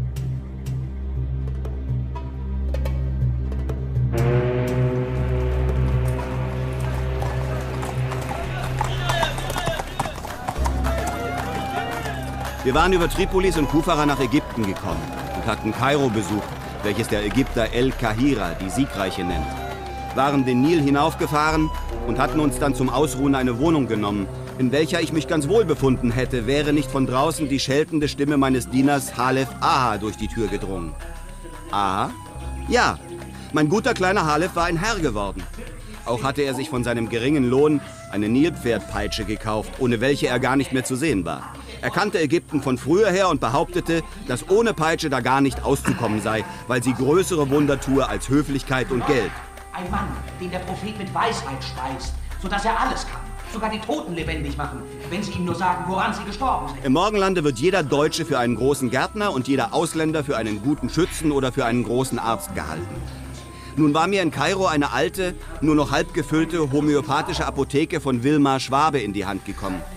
Wir waren über Tripolis und Kufara nach Ägypten gekommen und hatten Kairo besucht, welches der Ägypter El-Kahira, die Siegreiche, nennt. Waren den Nil hinaufgefahren und hatten uns dann zum Ausruhen eine Wohnung genommen, in welcher ich mich ganz wohl befunden hätte, wäre nicht von draußen die scheltende Stimme meines Dieners Halef Aha durch die Tür gedrungen. Aha? Ja, mein guter kleiner Halef war ein Herr geworden. Auch hatte er sich von seinem geringen Lohn eine Nilpferdpeitsche gekauft, ohne welche er gar nicht mehr zu sehen war. Er kannte Ägypten von früher her und behauptete, dass ohne Peitsche da gar nicht auszukommen sei, weil sie größere Wunder tue als Höflichkeit und Geld. Ein Mann, den der Prophet mit Weisheit speist, sodass er alles kann. Sogar die Toten lebendig machen, wenn sie ihm nur sagen, woran sie gestorben sind. Im Morgenlande wird jeder Deutsche für einen großen Gärtner und jeder Ausländer für einen guten Schützen oder für einen großen Arzt gehalten. Nun war mir in Kairo eine alte, nur noch halb gefüllte homöopathische Apotheke von Wilmar Schwabe in die Hand gekommen.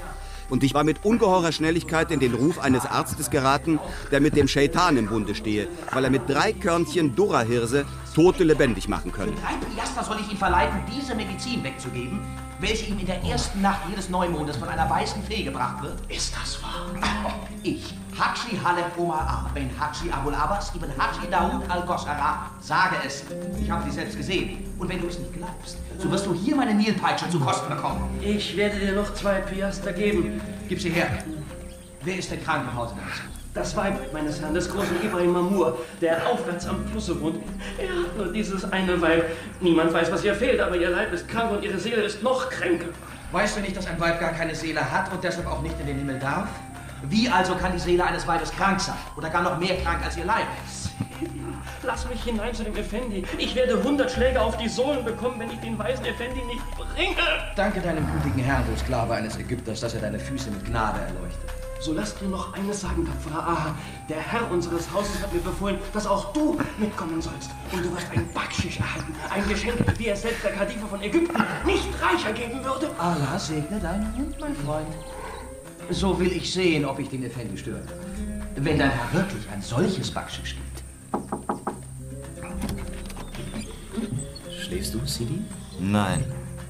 Und ich war mit ungeheurer Schnelligkeit in den Ruf eines Arztes geraten, der mit dem Scheitan im Bunde stehe, weil er mit 3 Körnchen Durra-Hirse Tote lebendig machen könne. Für 3 Piaster soll ich ihn verleiten, diese Medizin wegzugeben, welche ihm in der ersten Nacht jedes Neumondes von einer weißen Fee gebracht wird. Ist das wahr? Ich, Hadschi Halef Omar ben Hadschi Abul Abbas ibn Hadschi Daoud al-Gossara, sage es. Ich habe sie selbst gesehen. Und wenn du es nicht glaubst, so wirst du hier meine Nilpeitsche zu Kosten bekommen. Ich werde dir noch 2 Piaster geben. Gib sie her. Wer ist denn krank im Hause deines Vaters? Das Weib meines Herrn, des großen Ibrahim Mamur, der aufwärts am Flusse wohnt. Er hat nur dieses eine Weib. Niemand weiß, was ihr fehlt, aber ihr Leib ist krank und ihre Seele ist noch kränker. Weißt du nicht, dass ein Weib gar keine Seele hat und deshalb auch nicht in den Himmel darf? Wie also kann die Seele eines Weibes krank sein? Oder gar noch mehr krank als ihr Leib? Lass mich hinein zu dem Effendi. Ich werde 100 Schläge auf die Sohlen bekommen, wenn ich den weisen Effendi nicht bringe. Danke deinem gütigen Herrn, du Sklave eines Ägypters, dass er deine Füße mit Gnade erleuchtet. So lasst mir noch eines sagen, tapferer Aha. Der Herr unseres Hauses hat mir befohlen, dass auch du mitkommen sollst. Und du wirst ein Backschisch erhalten. Ein Geschenk, wie es selbst der Kadife von Ägypten nicht reicher geben würde. Allah segne deinen Hund, mein Freund. So will ich sehen, ob ich den Effendi stören kann. Wenn dein Herr wirklich ein solches Backschisch gibt. Schläfst du, Sidi? Nein.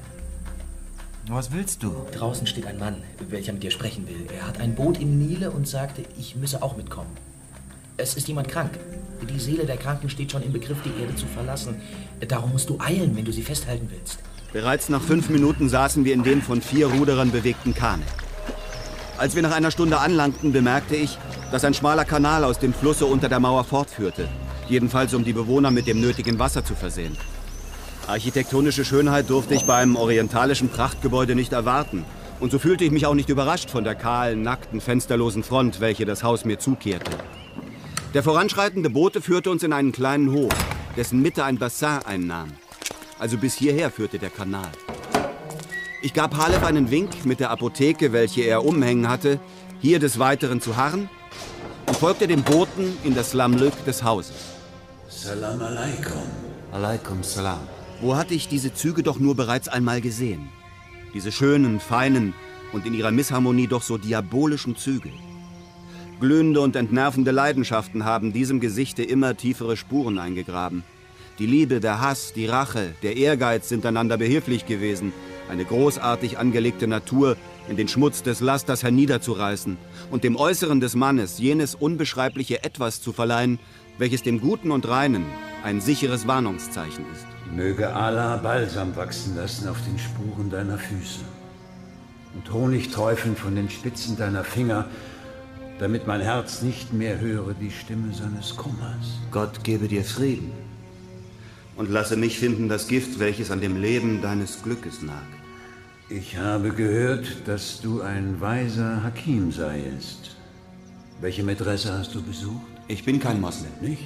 Was willst du? Draußen steht ein Mann, welcher mit dir sprechen will. Er hat ein Boot im Nile und sagte, ich müsse auch mitkommen. Es ist jemand krank. Die Seele der Kranken steht schon im Begriff, die Erde zu verlassen. Darum musst du eilen, wenn du sie festhalten willst. Bereits nach 5 Minuten saßen wir in dem von 4 Ruderern bewegten Kahne. Als wir nach einer Stunde anlangten, bemerkte ich, dass ein schmaler Kanal aus dem Flusse unter der Mauer fortführte. Jedenfalls, um die Bewohner mit dem nötigen Wasser zu versehen. Architektonische Schönheit durfte ich bei einem orientalischen Prachtgebäude nicht erwarten. Und so fühlte ich mich auch nicht überrascht von der kahlen, nackten, fensterlosen Front, welche das Haus mir zukehrte. Der voranschreitende Bote führte uns in einen kleinen Hof, dessen Mitte ein Bassin einnahm. Also bis hierher führte der Kanal. Ich gab Halef einen Wink mit der Apotheke, welche er umhängen hatte, hier des Weiteren zu harren, und folgte dem Boten in das Lamlück des Hauses. Salam alaikum. Alaikum salam. Wo hatte ich diese Züge doch nur bereits einmal gesehen? Diese schönen, feinen und in ihrer Missharmonie doch so diabolischen Züge. Glühende und entnervende Leidenschaften haben diesem Gesichte immer tiefere Spuren eingegraben. Die Liebe, der Hass, die Rache, der Ehrgeiz sind einander behilflich gewesen, eine großartig angelegte Natur in den Schmutz des Lasters herniederzureißen und dem Äußeren des Mannes jenes unbeschreibliche Etwas zu verleihen, welches dem Guten und Reinen ein sicheres Warnungszeichen ist. Möge Allah Balsam wachsen lassen auf den Spuren deiner Füße und Honig träufeln von den Spitzen deiner Finger, damit mein Herz nicht mehr höre die Stimme seines Kummers. Gott gebe dir Frieden und lasse mich finden das Gift, welches an dem Leben deines Glückes nagt. Ich habe gehört, dass du ein weiser Hakim seiest. Welche Mätresse hast du besucht? Ich bin kein Moslem. Nicht?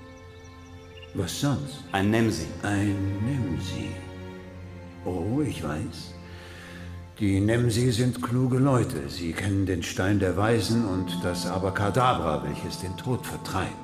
Was sonst? Ein Nemsi. Ein Nemsi. Oh, ich weiß. Die Nemsi sind kluge Leute. Sie kennen den Stein der Weisen und das Abrakadabra, welches den Tod vertreibt.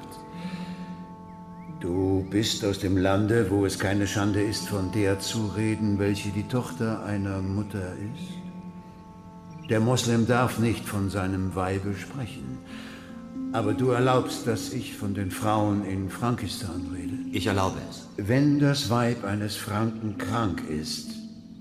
Du bist aus dem Lande, wo es keine Schande ist, von der zu reden, welche die Tochter einer Mutter ist. Der Moslem darf nicht von seinem Weibe sprechen. Aber du erlaubst, dass ich von den Frauen in Frankistan rede? Ich erlaube es. Wenn das Weib eines Franken krank ist,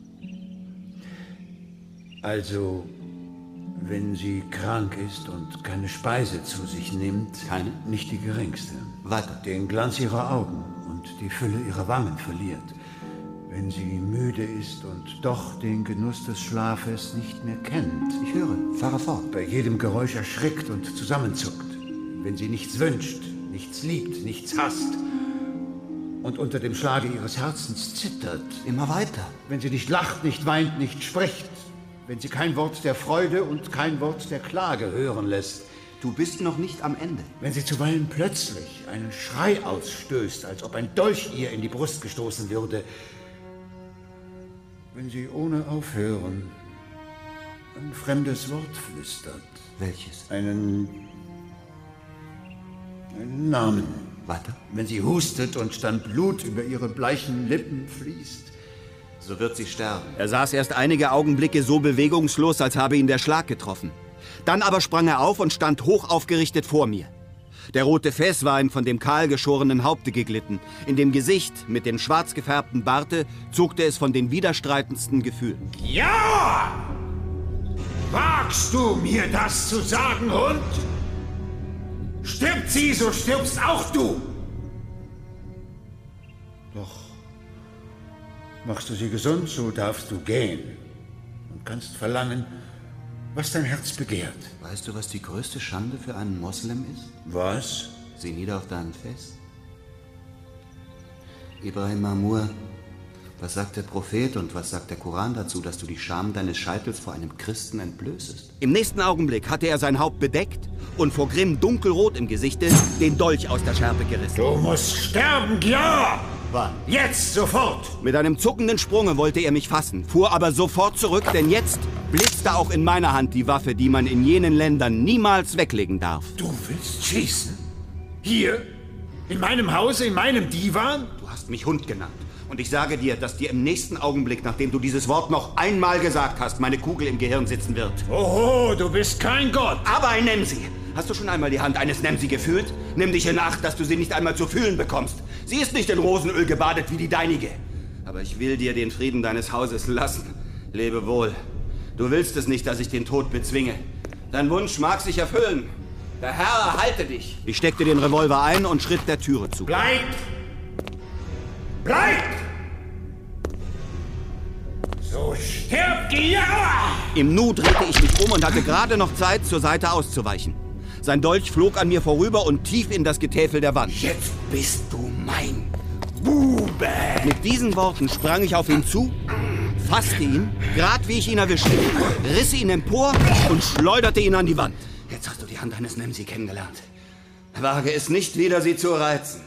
also wenn sie krank ist und keine Speise zu sich nimmt, keine? Nicht die geringste, weiter, den Glanz ihrer Augen und die Fülle ihrer Wangen verliert, wenn sie müde ist und doch den Genuss des Schlafes nicht mehr kennt. Ich höre, fahre fort. Bei jedem Geräusch erschrickt und zusammenzuckt, wenn sie nichts wünscht, nichts liebt, nichts hasst und unter dem Schlage ihres Herzens zittert. Immer weiter. Wenn sie nicht lacht, nicht weint, nicht spricht, wenn sie kein Wort der Freude und kein Wort der Klage hören lässt. Du bist noch nicht am Ende. Wenn sie zuweilen plötzlich einen Schrei ausstößt, als ob ein Dolch ihr in die Brust gestoßen würde. Wenn sie ohne Aufhören ein fremdes Wort flüstert. Welches? Einen Namen. Weiter? Wenn sie hustet und dann Blut über ihre bleichen Lippen fließt. So wird sie sterben. Er saß erst einige Augenblicke so bewegungslos, als habe ihn der Schlag getroffen. Dann aber sprang er auf und stand hoch aufgerichtet vor mir. Der rote Fes war ihm von dem kahl geschorenen Haupte geglitten. In dem Gesicht mit dem schwarz gefärbten Barte zuckte es von den widerstreitendsten Gefühlen. Ja! Wagst du mir das zu sagen, Hund? Stirbt sie, so stirbst auch du! Doch machst du sie gesund, so darfst du gehen und kannst verlangen, was dein Herz begehrt. Weißt du, was die größte Schande für einen Moslem ist? Was? Sieh nieder auf dein Fest. Ibrahim Mamur, was sagt der Prophet und was sagt der Koran dazu, dass du die Scham deines Scheitels vor einem Christen entblößest? Im nächsten Augenblick hatte er sein Haupt bedeckt und vor Grimm dunkelrot im Gesichte den Dolch aus der Schärpe gerissen. Du musst sterben, ja! Wann? Jetzt, sofort! Mit einem zuckenden Sprunge wollte er mich fassen, fuhr aber sofort zurück, denn jetzt blitzte auch in meiner Hand die Waffe, die man in jenen Ländern niemals weglegen darf. Du willst schießen? Hier? In meinem Hause, in meinem Divan? Du hast mich Hund genannt. Und ich sage dir, dass dir im nächsten Augenblick, nachdem du dieses Wort noch einmal gesagt hast, meine Kugel im Gehirn sitzen wird. Oho, du bist kein Gott. Aber ein Nemsi. Hast du schon einmal die Hand eines Nemsi gefühlt? Nimm dich in Acht, dass du sie nicht einmal zu fühlen bekommst. Sie ist nicht in Rosenöl gebadet wie die deinige. Aber ich will dir den Frieden deines Hauses lassen. Lebe wohl. Du willst es nicht, dass ich den Tod bezwinge. Dein Wunsch mag sich erfüllen. Der Herr erhalte dich. Ich steckte den Revolver ein und schritt der Türe zu. Bleib! Bleib! So stirbt ihr! Im Nu drehte ich mich um und hatte gerade noch Zeit, zur Seite auszuweichen. Sein Dolch flog an mir vorüber und tief in das Getäfel der Wand. Jetzt bist du mein Bube! Mit diesen Worten sprang ich auf ihn zu, fasste ihn, grad wie ich ihn erwischte, riss ihn empor und schleuderte ihn an die Wand. Jetzt hast du die Hand eines Nemsi kennengelernt. Wage es nicht wieder, sie zu reizen.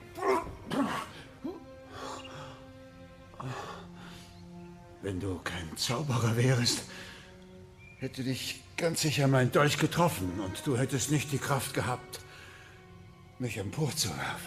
Wenn du kein Zauberer wärst, hätte dich ganz sicher mein Dolch getroffen und du hättest nicht die Kraft gehabt, mich emporzuwerfen.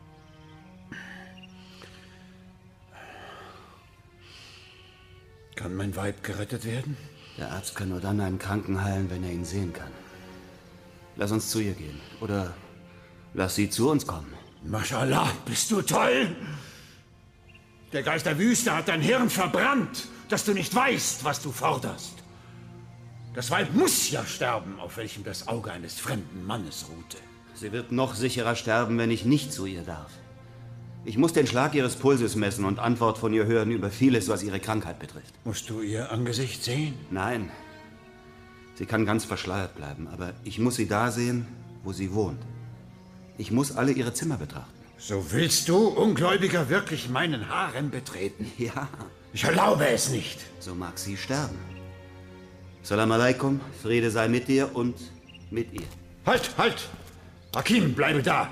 Kann mein Weib gerettet werden? Der Arzt kann nur dann einen Kranken heilen, wenn er ihn sehen kann. Lass uns zu ihr gehen. Oder lass sie zu uns kommen. Maschallah, bist du toll! Der Geist der Wüste hat dein Hirn verbrannt, dass du nicht weißt, was du forderst. Das Weib muss ja sterben, auf welchem das Auge eines fremden Mannes ruhte. Sie wird noch sicherer sterben, wenn ich nicht zu ihr darf. Ich muss den Schlag ihres Pulses messen und Antwort von ihr hören über vieles, was ihre Krankheit betrifft. Musst du ihr Angesicht sehen? Nein. Sie kann ganz verschleiert bleiben, aber ich muss sie da sehen, wo sie wohnt. Ich muss alle ihre Zimmer betrachten. So willst du, Ungläubiger, wirklich meinen Harem betreten? Ja. Ich erlaube es nicht. So mag sie sterben. Salam alaikum, Friede sei mit dir und mit ihr. Halt, halt! Hakim, bleibe da!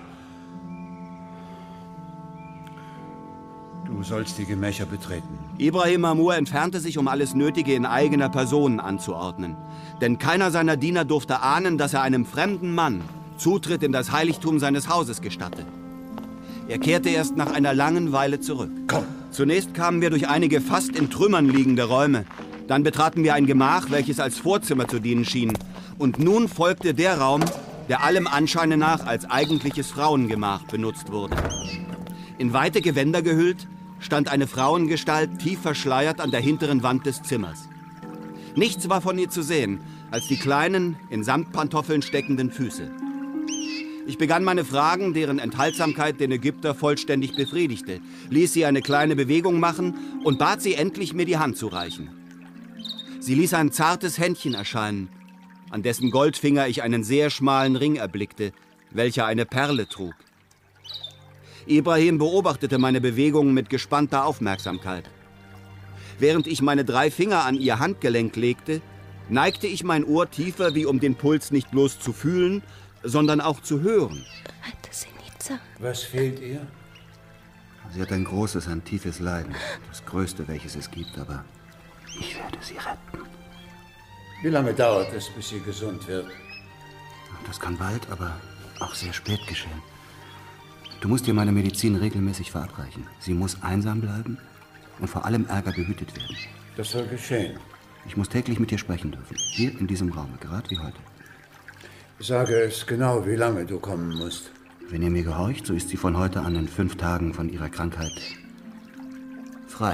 Du sollst die Gemächer betreten. Ibrahim Mamur entfernte sich, um alles Nötige in eigener Person anzuordnen. Denn keiner seiner Diener durfte ahnen, dass er einem fremden Mann Zutritt in das Heiligtum seines Hauses gestatte. Er kehrte erst nach einer langen Weile zurück. Komm! Zunächst kamen wir durch einige fast in Trümmern liegende Räume. Dann betraten wir ein Gemach, welches als Vorzimmer zu dienen schien. Und nun folgte der Raum, der allem Anscheine nach als eigentliches Frauengemach benutzt wurde. In weite Gewänder gehüllt, stand eine Frauengestalt tief verschleiert an der hinteren Wand des Zimmers. Nichts war von ihr zu sehen, als die kleinen, in Samtpantoffeln steckenden Füße. Ich begann meine Fragen, deren Enthaltsamkeit den Ägypter vollständig befriedigte, ließ sie eine kleine Bewegung machen und bat sie endlich, mir die Hand zu reichen. Sie ließ ein zartes Händchen erscheinen, an dessen Goldfinger ich einen sehr schmalen Ring erblickte, welcher eine Perle trug. Ibrahim beobachtete meine Bewegungen mit gespannter Aufmerksamkeit. Während ich meine 3 Finger an ihr Handgelenk legte, neigte ich mein Ohr tiefer, wie um den Puls nicht bloß zu fühlen, sondern auch zu hören. Was fehlt ihr? Sie hat ein großes, ein tiefes Leiden. Das größte, welches es gibt, aber ich werde sie retten. Wie lange dauert es, bis sie gesund wird? Das kann bald, aber auch sehr spät geschehen. Du musst ihr meine Medizin regelmäßig verabreichen. Sie muss einsam bleiben und vor allem Ärger behütet werden. Das soll geschehen. Ich muss täglich mit dir sprechen dürfen. Hier in diesem Raum, gerade wie heute. Sage es genau, wie lange du kommen musst. Wenn ihr mir gehorcht, so ist sie von heute an in 5 Tagen von ihrer Krankheit frei.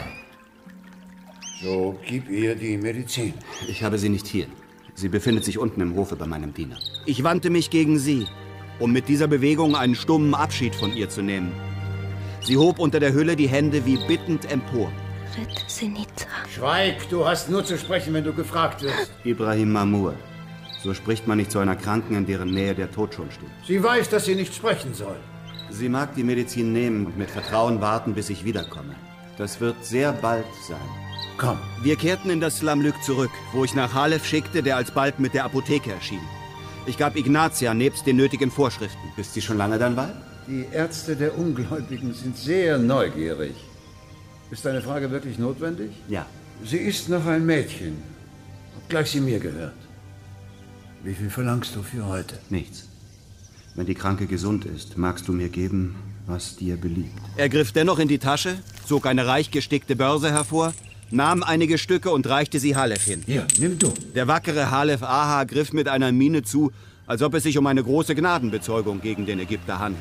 So gib ihr die Medizin. Ich habe sie nicht hier. Sie befindet sich unten im Hofe bei meinem Diener. Ich wandte mich gegen sie, um mit dieser Bewegung einen stummen Abschied von ihr zu nehmen. Sie hob unter der Hülle die Hände wie bittend empor. Rette Senica. Schweig, du hast nur zu sprechen, wenn du gefragt wirst. Ibrahim Mamur. So spricht man nicht zu einer Kranken, in deren Nähe der Tod schon steht. Sie weiß, dass sie nicht sprechen soll. Sie mag die Medizin nehmen und mit Vertrauen warten, bis ich wiederkomme. Das wird sehr bald sein. Komm. Wir kehrten in das Slamlük zurück, wo ich nach Halef schickte, der alsbald mit der Apotheke erschien. Ich gab Ignatia nebst den nötigen Vorschriften. Ist sie schon lange dann bei? Die Ärzte der Ungläubigen sind sehr neugierig. Ist deine Frage wirklich notwendig? Ja. Sie ist noch ein Mädchen, obgleich sie mir gehört. Wie viel verlangst du für heute? Nichts. Wenn die Kranke gesund ist, magst du mir geben, was dir beliebt. Er griff dennoch in die Tasche, zog eine reich gestickte Börse hervor, nahm einige Stücke und reichte sie Halef hin. Hier, nimm du. Der wackere Halef Aha griff mit einer Miene zu, als ob es sich um eine große Gnadenbezeugung gegen den Ägypter handelt.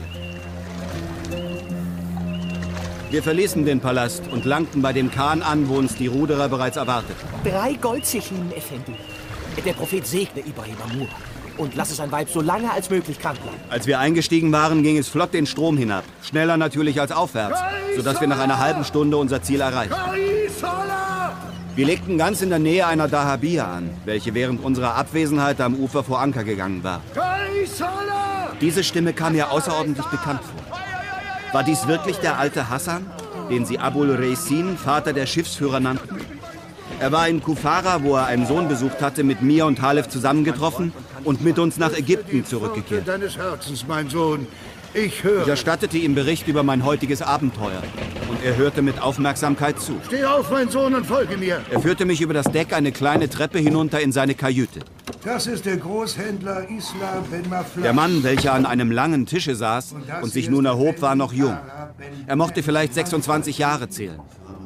Wir verließen den Palast und langten bei dem Kahn an, wo uns die Ruderer bereits erwarteten. 3 Goldzechinen, Effendi. Der Prophet segne Ibrahim Mamur und lasse sein Weib so lange als möglich krank bleiben. Als wir eingestiegen waren, ging es flott den Strom hinab. Schneller natürlich als aufwärts, sodass wir nach einer halben Stunde unser Ziel erreichten. Wir legten ganz in der Nähe einer Dahabia an, welche während unserer Abwesenheit am Ufer vor Anker gegangen war. Diese Stimme kam mir außerordentlich bekannt vor. War dies wirklich der alte Hassan, den sie Abul Reisin, Vater der Schiffsführer, nannten? Er war in Kufara, wo er einen Sohn besucht hatte, mit mir und Halef zusammengetroffen und mit uns nach Ägypten zurückgekehrt. Deines Herzens, mein Sohn. Ich höre. Ich erstattete ihm Bericht über mein heutiges Abenteuer und er hörte mit Aufmerksamkeit zu. Steh auf, mein Sohn, und folge mir. Er führte mich über das Deck eine kleine Treppe hinunter in seine Kajüte. Das ist der Großhändler Isla Ben Maflai. Der Mann, welcher an einem langen Tische saß und sich nun erhob, war noch jung. Er mochte vielleicht 26 Jahre zählen.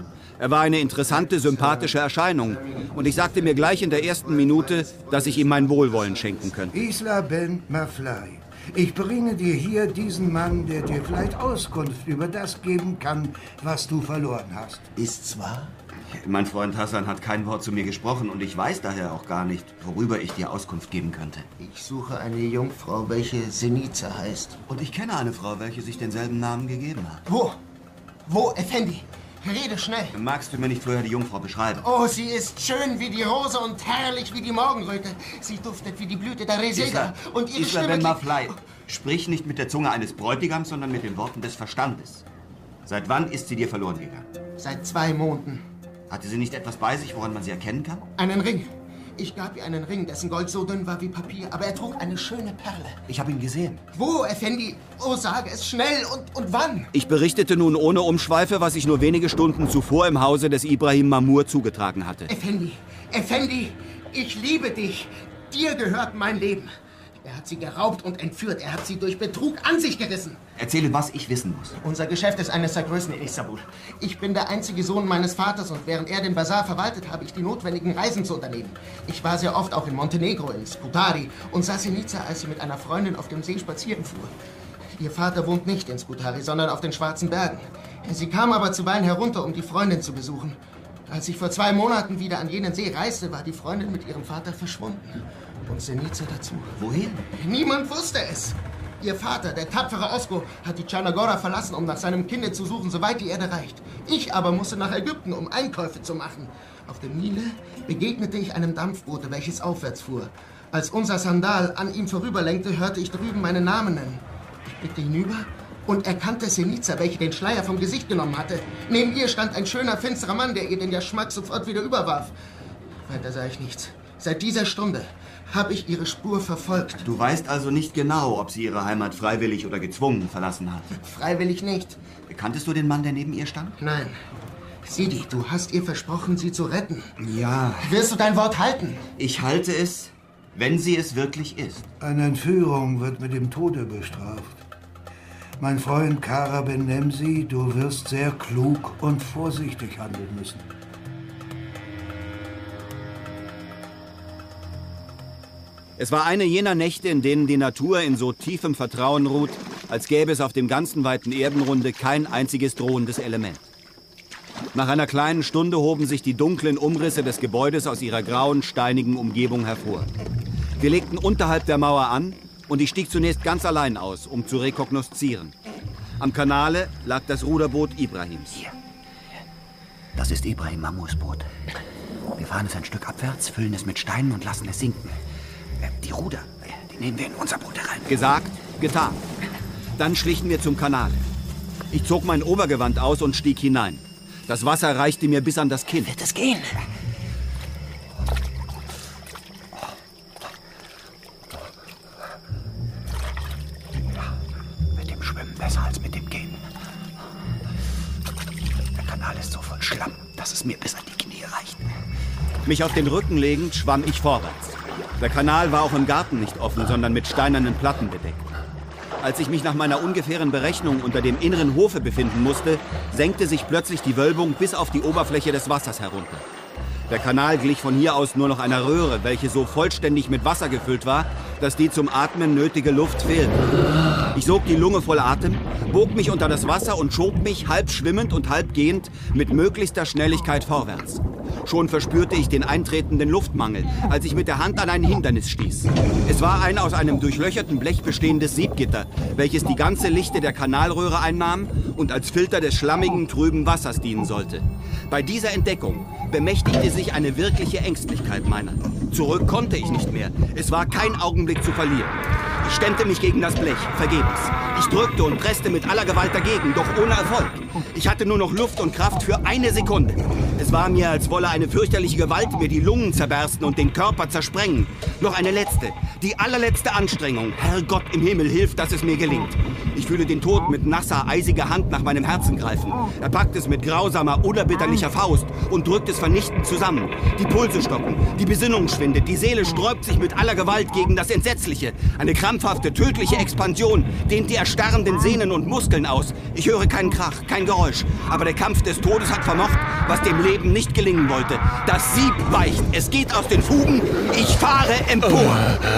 Er war eine interessante, sympathische Erscheinung und ich sagte mir gleich in der ersten Minute, dass ich ihm mein Wohlwollen schenken könnte. Isla Ben Maflai. Ich bringe dir hier diesen Mann, der dir vielleicht Auskunft über das geben kann, was du verloren hast. Ist's wahr? Mein Freund Hassan hat kein Wort zu mir gesprochen und ich weiß daher auch gar nicht, worüber ich dir Auskunft geben könnte. Ich suche eine Jungfrau, welche Senica heißt. Und ich kenne eine Frau, welche sich denselben Namen gegeben hat. Wo? Wo, Effendi? Rede schnell. Magst du mir nicht vorher die Jungfrau beschreiben? Oh, sie ist schön wie die Rose und herrlich wie die Morgenröte. Sie duftet wie die Blüte der Reseda. Und ihre Isla Stimme... Ben Maflai, sprich nicht mit der Zunge eines Bräutigams, sondern mit den Worten des Verstandes. Seit wann ist sie dir verloren gegangen? Seit 2 Monaten. Hatte sie nicht etwas bei sich, woran man sie erkennen kann? Einen Ring. Ich gab ihr einen Ring, dessen Gold so dünn war wie Papier, aber er trug eine schöne Perle. Ich habe ihn gesehen. Wo, Effendi? Oh, sage es schnell und wann? Ich berichtete nun ohne Umschweife, was ich nur wenige Stunden zuvor im Hause des Ibrahim Mamur zugetragen hatte. Effendi, ich liebe dich. Dir gehört mein Leben. Er hat sie geraubt und entführt. Er hat sie durch Betrug an sich gerissen. Erzähle, was ich wissen muss. Unser Geschäft ist eines der größten in Istanbul. Ich bin der einzige Sohn meines Vaters und während er den Bazar verwaltet, habe ich die notwendigen Reisen zu unternehmen. Ich war sehr oft auch in Montenegro, in Skutari und sah Senica, als sie mit einer Freundin auf dem See spazieren fuhr. Ihr Vater wohnt nicht in Skutari, sondern auf den Schwarzen Bergen. Sie kam aber zuweilen herunter, um die Freundin zu besuchen. Als ich vor 2 Monaten wieder an jenen See reiste, war die Freundin mit ihrem Vater verschwunden. Und Senica dazu. Wohin? Niemand wusste es. Ihr Vater, der tapfere Osko, hat die Tschernagora verlassen, um nach seinem Kinde zu suchen, soweit die Erde reicht. Ich aber musste nach Ägypten, um Einkäufe zu machen. Auf dem Nile begegnete ich einem Dampfboote, welches aufwärts fuhr. Als unser Sandal an ihm vorüberlenkte, hörte ich drüben meinen Namen nennen. Ich blickte hinüber und erkannte Senica, welche den Schleier vom Gesicht genommen hatte. Neben ihr stand ein schöner, finsterer Mann, der ihr den Geschmack sofort wieder überwarf. Weiter sah ich nichts. Seit dieser Stunde habe ich ihre Spur verfolgt. Du weißt also nicht genau, ob sie ihre Heimat freiwillig oder gezwungen verlassen hat. Freiwillig nicht. Kanntest du den Mann, der neben ihr stand? Nein. Sidi, du hast ihr versprochen, sie zu retten. Ja. Wirst du dein Wort halten? Ich halte es, wenn sie es wirklich ist. Eine Entführung wird mit dem Tode bestraft. Mein Freund Kara Ben Nemsi, du wirst sehr klug und vorsichtig handeln müssen. Es war eine jener Nächte, in denen die Natur in so tiefem Vertrauen ruht, als gäbe es auf dem ganzen weiten Erdenrunde kein einziges drohendes Element. Nach einer kleinen Stunde hoben sich die dunklen Umrisse des Gebäudes aus ihrer grauen, steinigen Umgebung hervor. Wir legten unterhalb der Mauer an und ich stieg zunächst ganz allein aus, um zu rekognoszieren. Am Kanale lag das Ruderboot Ibrahims. Hier. Das ist Ibrahim Mamous Boot. Wir fahren es ein Stück abwärts, füllen es mit Steinen und lassen es sinken. Die Ruder, die nehmen wir in unser Boot herein. Gesagt, getan. Dann schlichen wir zum Kanal. Ich zog mein Obergewand aus und stieg hinein. Das Wasser reichte mir bis an das Kinn. Wird es gehen? Mit dem Schwimmen besser als mit dem Gehen. Der Kanal ist so voll Schlamm, dass es mir bis an die Knie reicht. Mich auf den Rücken legend, schwamm ich vorwärts. Der Kanal war auch im Garten nicht offen, sondern mit steinernen Platten bedeckt. Als ich mich nach meiner ungefähren Berechnung unter dem inneren Hofe befinden musste, senkte sich plötzlich die Wölbung bis auf die Oberfläche des Wassers herunter. Der Kanal glich von hier aus nur noch einer Röhre, welche so vollständig mit Wasser gefüllt war, dass die zum Atmen nötige Luft fehlte. Ich sog die Lunge voll Atem, bog mich unter das Wasser und schob mich, halb schwimmend und halb gehend, mit möglichster Schnelligkeit vorwärts. Schon verspürte ich den eintretenden Luftmangel, als ich mit der Hand an ein Hindernis stieß. Es war ein aus einem durchlöcherten Blech bestehendes Siebgitter, welches die ganze Lichte der Kanalröhre einnahm und als Filter des schlammigen, trüben Wassers dienen sollte. Bei dieser Entdeckung bemächtigte sich eine wirkliche Ängstlichkeit meiner. Zurück konnte ich nicht mehr. Es war kein Augenblick zu verlieren. Ich stemmte mich gegen das Blech, vergebens. Ich drückte und presste mit aller Gewalt dagegen, doch ohne Erfolg. Ich hatte nur noch Luft und Kraft für eine Sekunde. Es war mir, als wolle eine fürchterliche Gewalt mir die Lungen zerbersten und den Körper zersprengen. Noch eine letzte, die allerletzte Anstrengung. Herrgott im Himmel, hilf, dass es mir gelingt. Ich fühle den Tod mit nasser, eisiger Hand nach meinem Herzen greifen. Er packt es mit grausamer, unerbitterlicher Faust und drückt es vernichtend zusammen. Die Pulse stocken, die Besinnung schwindet, die Seele sträubt sich mit aller Gewalt gegen das Entsetzliche. Eine krampfhafte, tödliche Expansion dehnt die erstarrenden Sehnen und Muskeln aus. Ich höre keinen Krach, kein Geräusch. Aber der Kampf des Todes hat vermocht, was dem Leben nicht gelingen wollte. Das Sieb weicht, es geht aus den Fugen, ich fahre empor.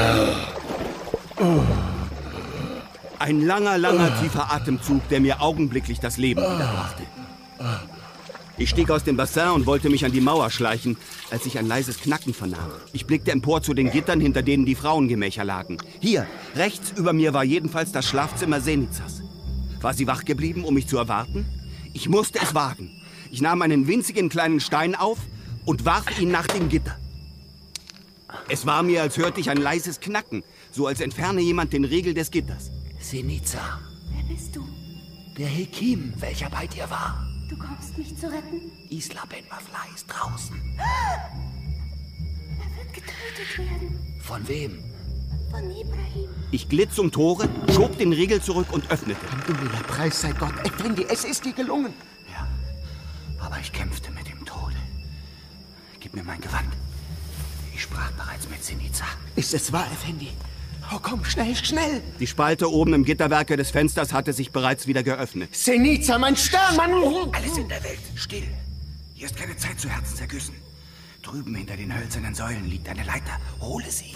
Ein langer, tiefer Atemzug, der mir augenblicklich das Leben wiederbrachte. Ich stieg aus dem Bassin und wollte mich an die Mauer schleichen, als ich ein leises Knacken vernahm. Ich blickte empor zu den Gittern, hinter denen die Frauengemächer lagen. Hier, rechts über mir, war jedenfalls das Schlafzimmer Senizas. War sie wach geblieben, um mich zu erwarten? Ich musste es wagen. Ich nahm einen winzigen kleinen Stein auf und warf ihn nach dem Gitter. Es war mir, als hörte ich ein leises Knacken, so als entferne jemand den Riegel des Gitters. Seniza. Wer bist du? Der Hekim, welcher bei dir war. Du kommst mich zu retten? Isla Ben Maflai ist draußen. Er wird getötet werden. Von wem? Von Ibrahim. Ich glitt zum Tore, schob den Riegel zurück und öffnete. Halleluja, Preis sei Gott. Effendi, es ist dir gelungen. Ja, aber ich kämpfte mit dem Tode. Gib mir mein Gewand. Ich sprach bereits mit Seniza. Ist es wahr, Effendi? Oh, komm, schnell, schnell! Die Spalte oben im Gitterwerke des Fensters hatte sich bereits wieder geöffnet. Seniza, mein Stern, Mann! Alles in der Welt, still. Hier ist keine Zeit zu Herzensergüssen. Drüben hinter den hölzernen Säulen liegt eine Leiter. Hole sie.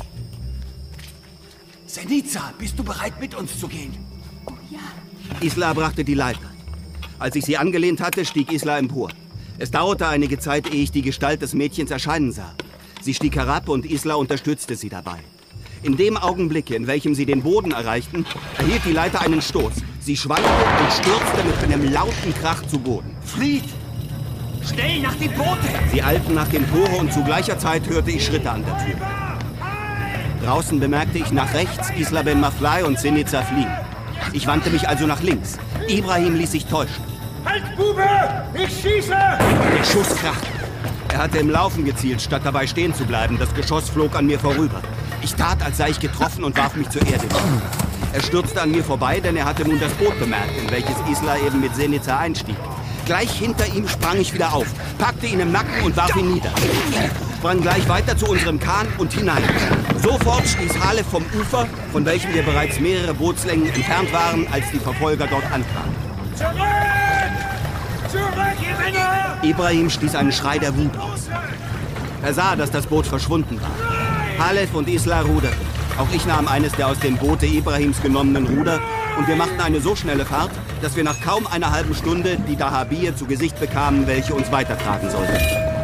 Seniza, bist du bereit, mit uns zu gehen? Oh ja. Isla brachte die Leiter. Als ich sie angelehnt hatte, stieg Isla empor. Es dauerte einige Zeit, ehe ich die Gestalt des Mädchens erscheinen sah. Sie stieg herab und Isla unterstützte sie dabei. In dem Augenblick, in welchem sie den Boden erreichten, erhielt die Leiter einen Stoß. Sie schwankte und stürzte mit einem lauten Krach zu Boden. Flieht! Schnell nach dem Boote! Sie eilten nach dem Tore und zu gleicher Zeit hörte ich Schritte an der Tür. Draußen bemerkte ich nach rechts Isla Ben Maflai und Seniza fliehen. Ich wandte mich also nach links. Ibrahim ließ sich täuschen. Halt, Bube! Ich schieße! Der Schuss krachte. Er hatte im Laufen gezielt, statt dabei stehen zu bleiben. Das Geschoss flog an mir vorüber. Ich tat, als sei ich getroffen und warf mich zur Erde. Er stürzte an mir vorbei, denn er hatte nun das Boot bemerkt, in welches Isla eben mit Seniza einstieg. Gleich hinter ihm sprang ich wieder auf, packte ihn im Nacken und warf ihn nieder. sprang gleich weiter zu unserem Kahn und hinein. Sofort stieß Halef vom Ufer, von welchem wir bereits mehrere Bootslängen entfernt waren, als die Verfolger dort ankamen. Zurück! Zurück, ihr Männer! Ibrahim stieß einen Schrei der Wut aus. Er sah, dass das Boot verschwunden war. Halef und Isla ruderten. Auch ich nahm eines der aus dem Boote Ibrahims genommenen Ruder und wir machten eine so schnelle Fahrt, dass wir nach kaum einer halben Stunde die Dahabie zu Gesicht bekamen, welche uns weitertragen sollte.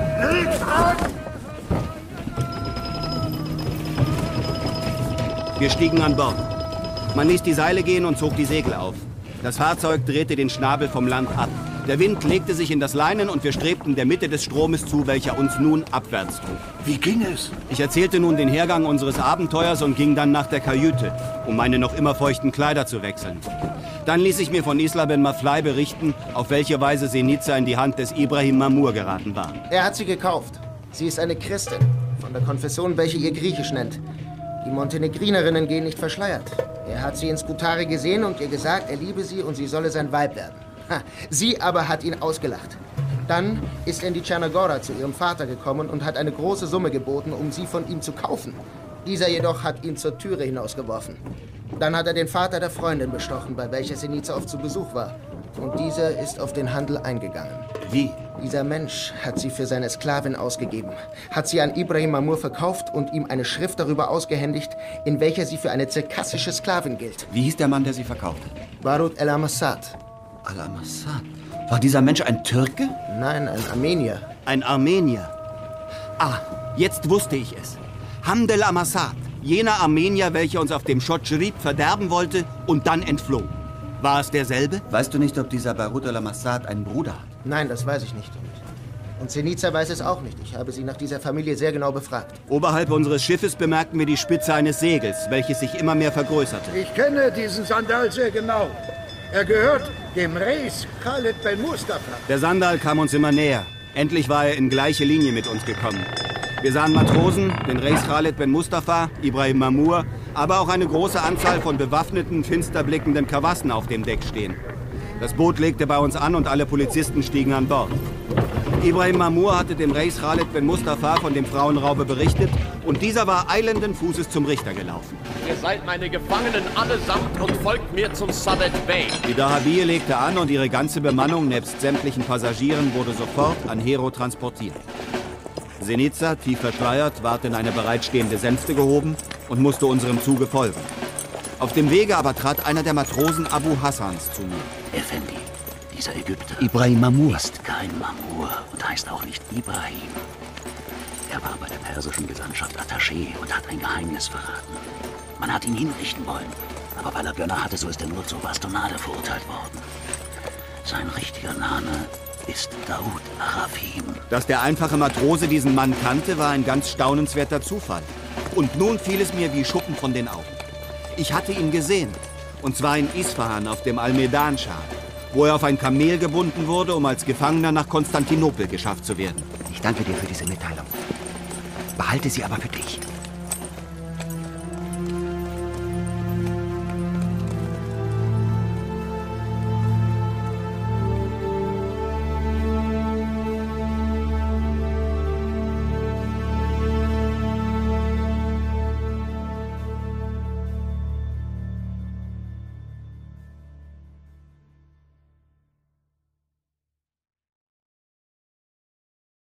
Wir stiegen an Bord. Man ließ die Seile gehen und zog die Segel auf. Das Fahrzeug drehte den Schnabel vom Land ab. Der Wind legte sich in das Leinen und wir strebten der Mitte des Stromes zu, welcher uns nun abwärts trug. Wie ging es? Ich erzählte nun den Hergang unseres Abenteuers und ging dann nach der Kajüte, um meine noch immer feuchten Kleider zu wechseln. Dann ließ ich mir von Isla Ben Maflai berichten, auf welche Weise Senica in die Hand des Ibrahim Mamur geraten war. Er hat sie gekauft. Sie ist eine Christin, von der Konfession, welche ihr Griechisch nennt. Die Montenegrinerinnen gehen nicht verschleiert. Er hat sie in Skutari gesehen und ihr gesagt, er liebe sie und sie solle sein Weib werden. Sie aber hat ihn ausgelacht. Dann ist er in die Tschernogora zu ihrem Vater gekommen und hat eine große Summe geboten, um sie von ihm zu kaufen. Dieser jedoch hat ihn zur Türe hinausgeworfen. Dann hat er den Vater der Freundin bestochen, bei welcher Senica oft zu Besuch war. Und dieser ist auf den Handel eingegangen. Wie? Dieser Mensch hat sie für seine Sklavin ausgegeben, hat sie an Ibrahim Mamur verkauft und ihm eine Schrift darüber ausgehändigt, in welcher sie für eine zirkassische Sklavin gilt. Wie hieß der Mann, der sie verkaufte? Barut El-Amassad. Al-Amassad? War dieser Mensch ein Türke? Nein, ein Armenier. Ein Armenier? Ah, jetzt wusste ich es. Hamd el-Amassad, jener Armenier, welcher uns auf dem Schotschrib verderben wollte und dann entfloh. War es derselbe? Weißt du nicht, ob dieser Barut el-Amassad einen Bruder hat? Nein, das weiß ich nicht. Und Senica weiß es auch nicht. Ich habe sie nach dieser Familie sehr genau befragt. Oberhalb unseres Schiffes bemerkten wir die Spitze eines Segels, welches sich immer mehr vergrößerte. Ich kenne diesen Sandal sehr genau. Er gehört dem Reis Khaled Ben Mustafa. Der Sandal kam uns immer näher. Endlich war er in gleiche Linie mit uns gekommen. Wir sahen Matrosen, den Reis Khaled Ben Mustafa, Ibrahim Mamur, aber auch eine große Anzahl von bewaffneten, finster blickenden Kawassen auf dem Deck stehen. Das Boot legte bei uns an und alle Polizisten stiegen an Bord. Ibrahim Mamur hatte dem Reis Khaled Ben Mustafa von dem Frauenraube berichtet und dieser war eilenden Fußes zum Richter gelaufen. Ihr seid meine Gefangenen allesamt und folgt mir zum Sadet Bey. Die Dahabie legte an und ihre ganze Bemannung nebst sämtlichen Passagieren wurde sofort an Hero transportiert. Senica, tief verschleiert, ward in eine bereitstehende Sänfte gehoben und musste unserem Zuge folgen. Auf dem Wege aber trat einer der Matrosen Abu Hassans zu mir. Effendi, dieser Ägypter Ibrahim Mamur ist kein Mamur und heißt auch nicht Ibrahim. Er war bei der persischen Gesandtschaft Attaché und hat ein Geheimnis verraten. Man hat ihn hinrichten wollen, aber weil er Gönner hatte, so ist er nur zur Bastonade verurteilt worden. Sein richtiger Name ist Daoud Arafim. Dass der einfache Matrose diesen Mann kannte, war ein ganz staunenswerter Zufall. Und nun fiel es mir wie Schuppen von den Augen. Ich hatte ihn gesehen, und zwar in Isfahan auf dem Al-Medan-Schah, wo er auf ein Kamel gebunden wurde, um als Gefangener nach Konstantinopel geschafft zu werden. Ich danke dir für diese Mitteilung. Behalte sie aber für dich.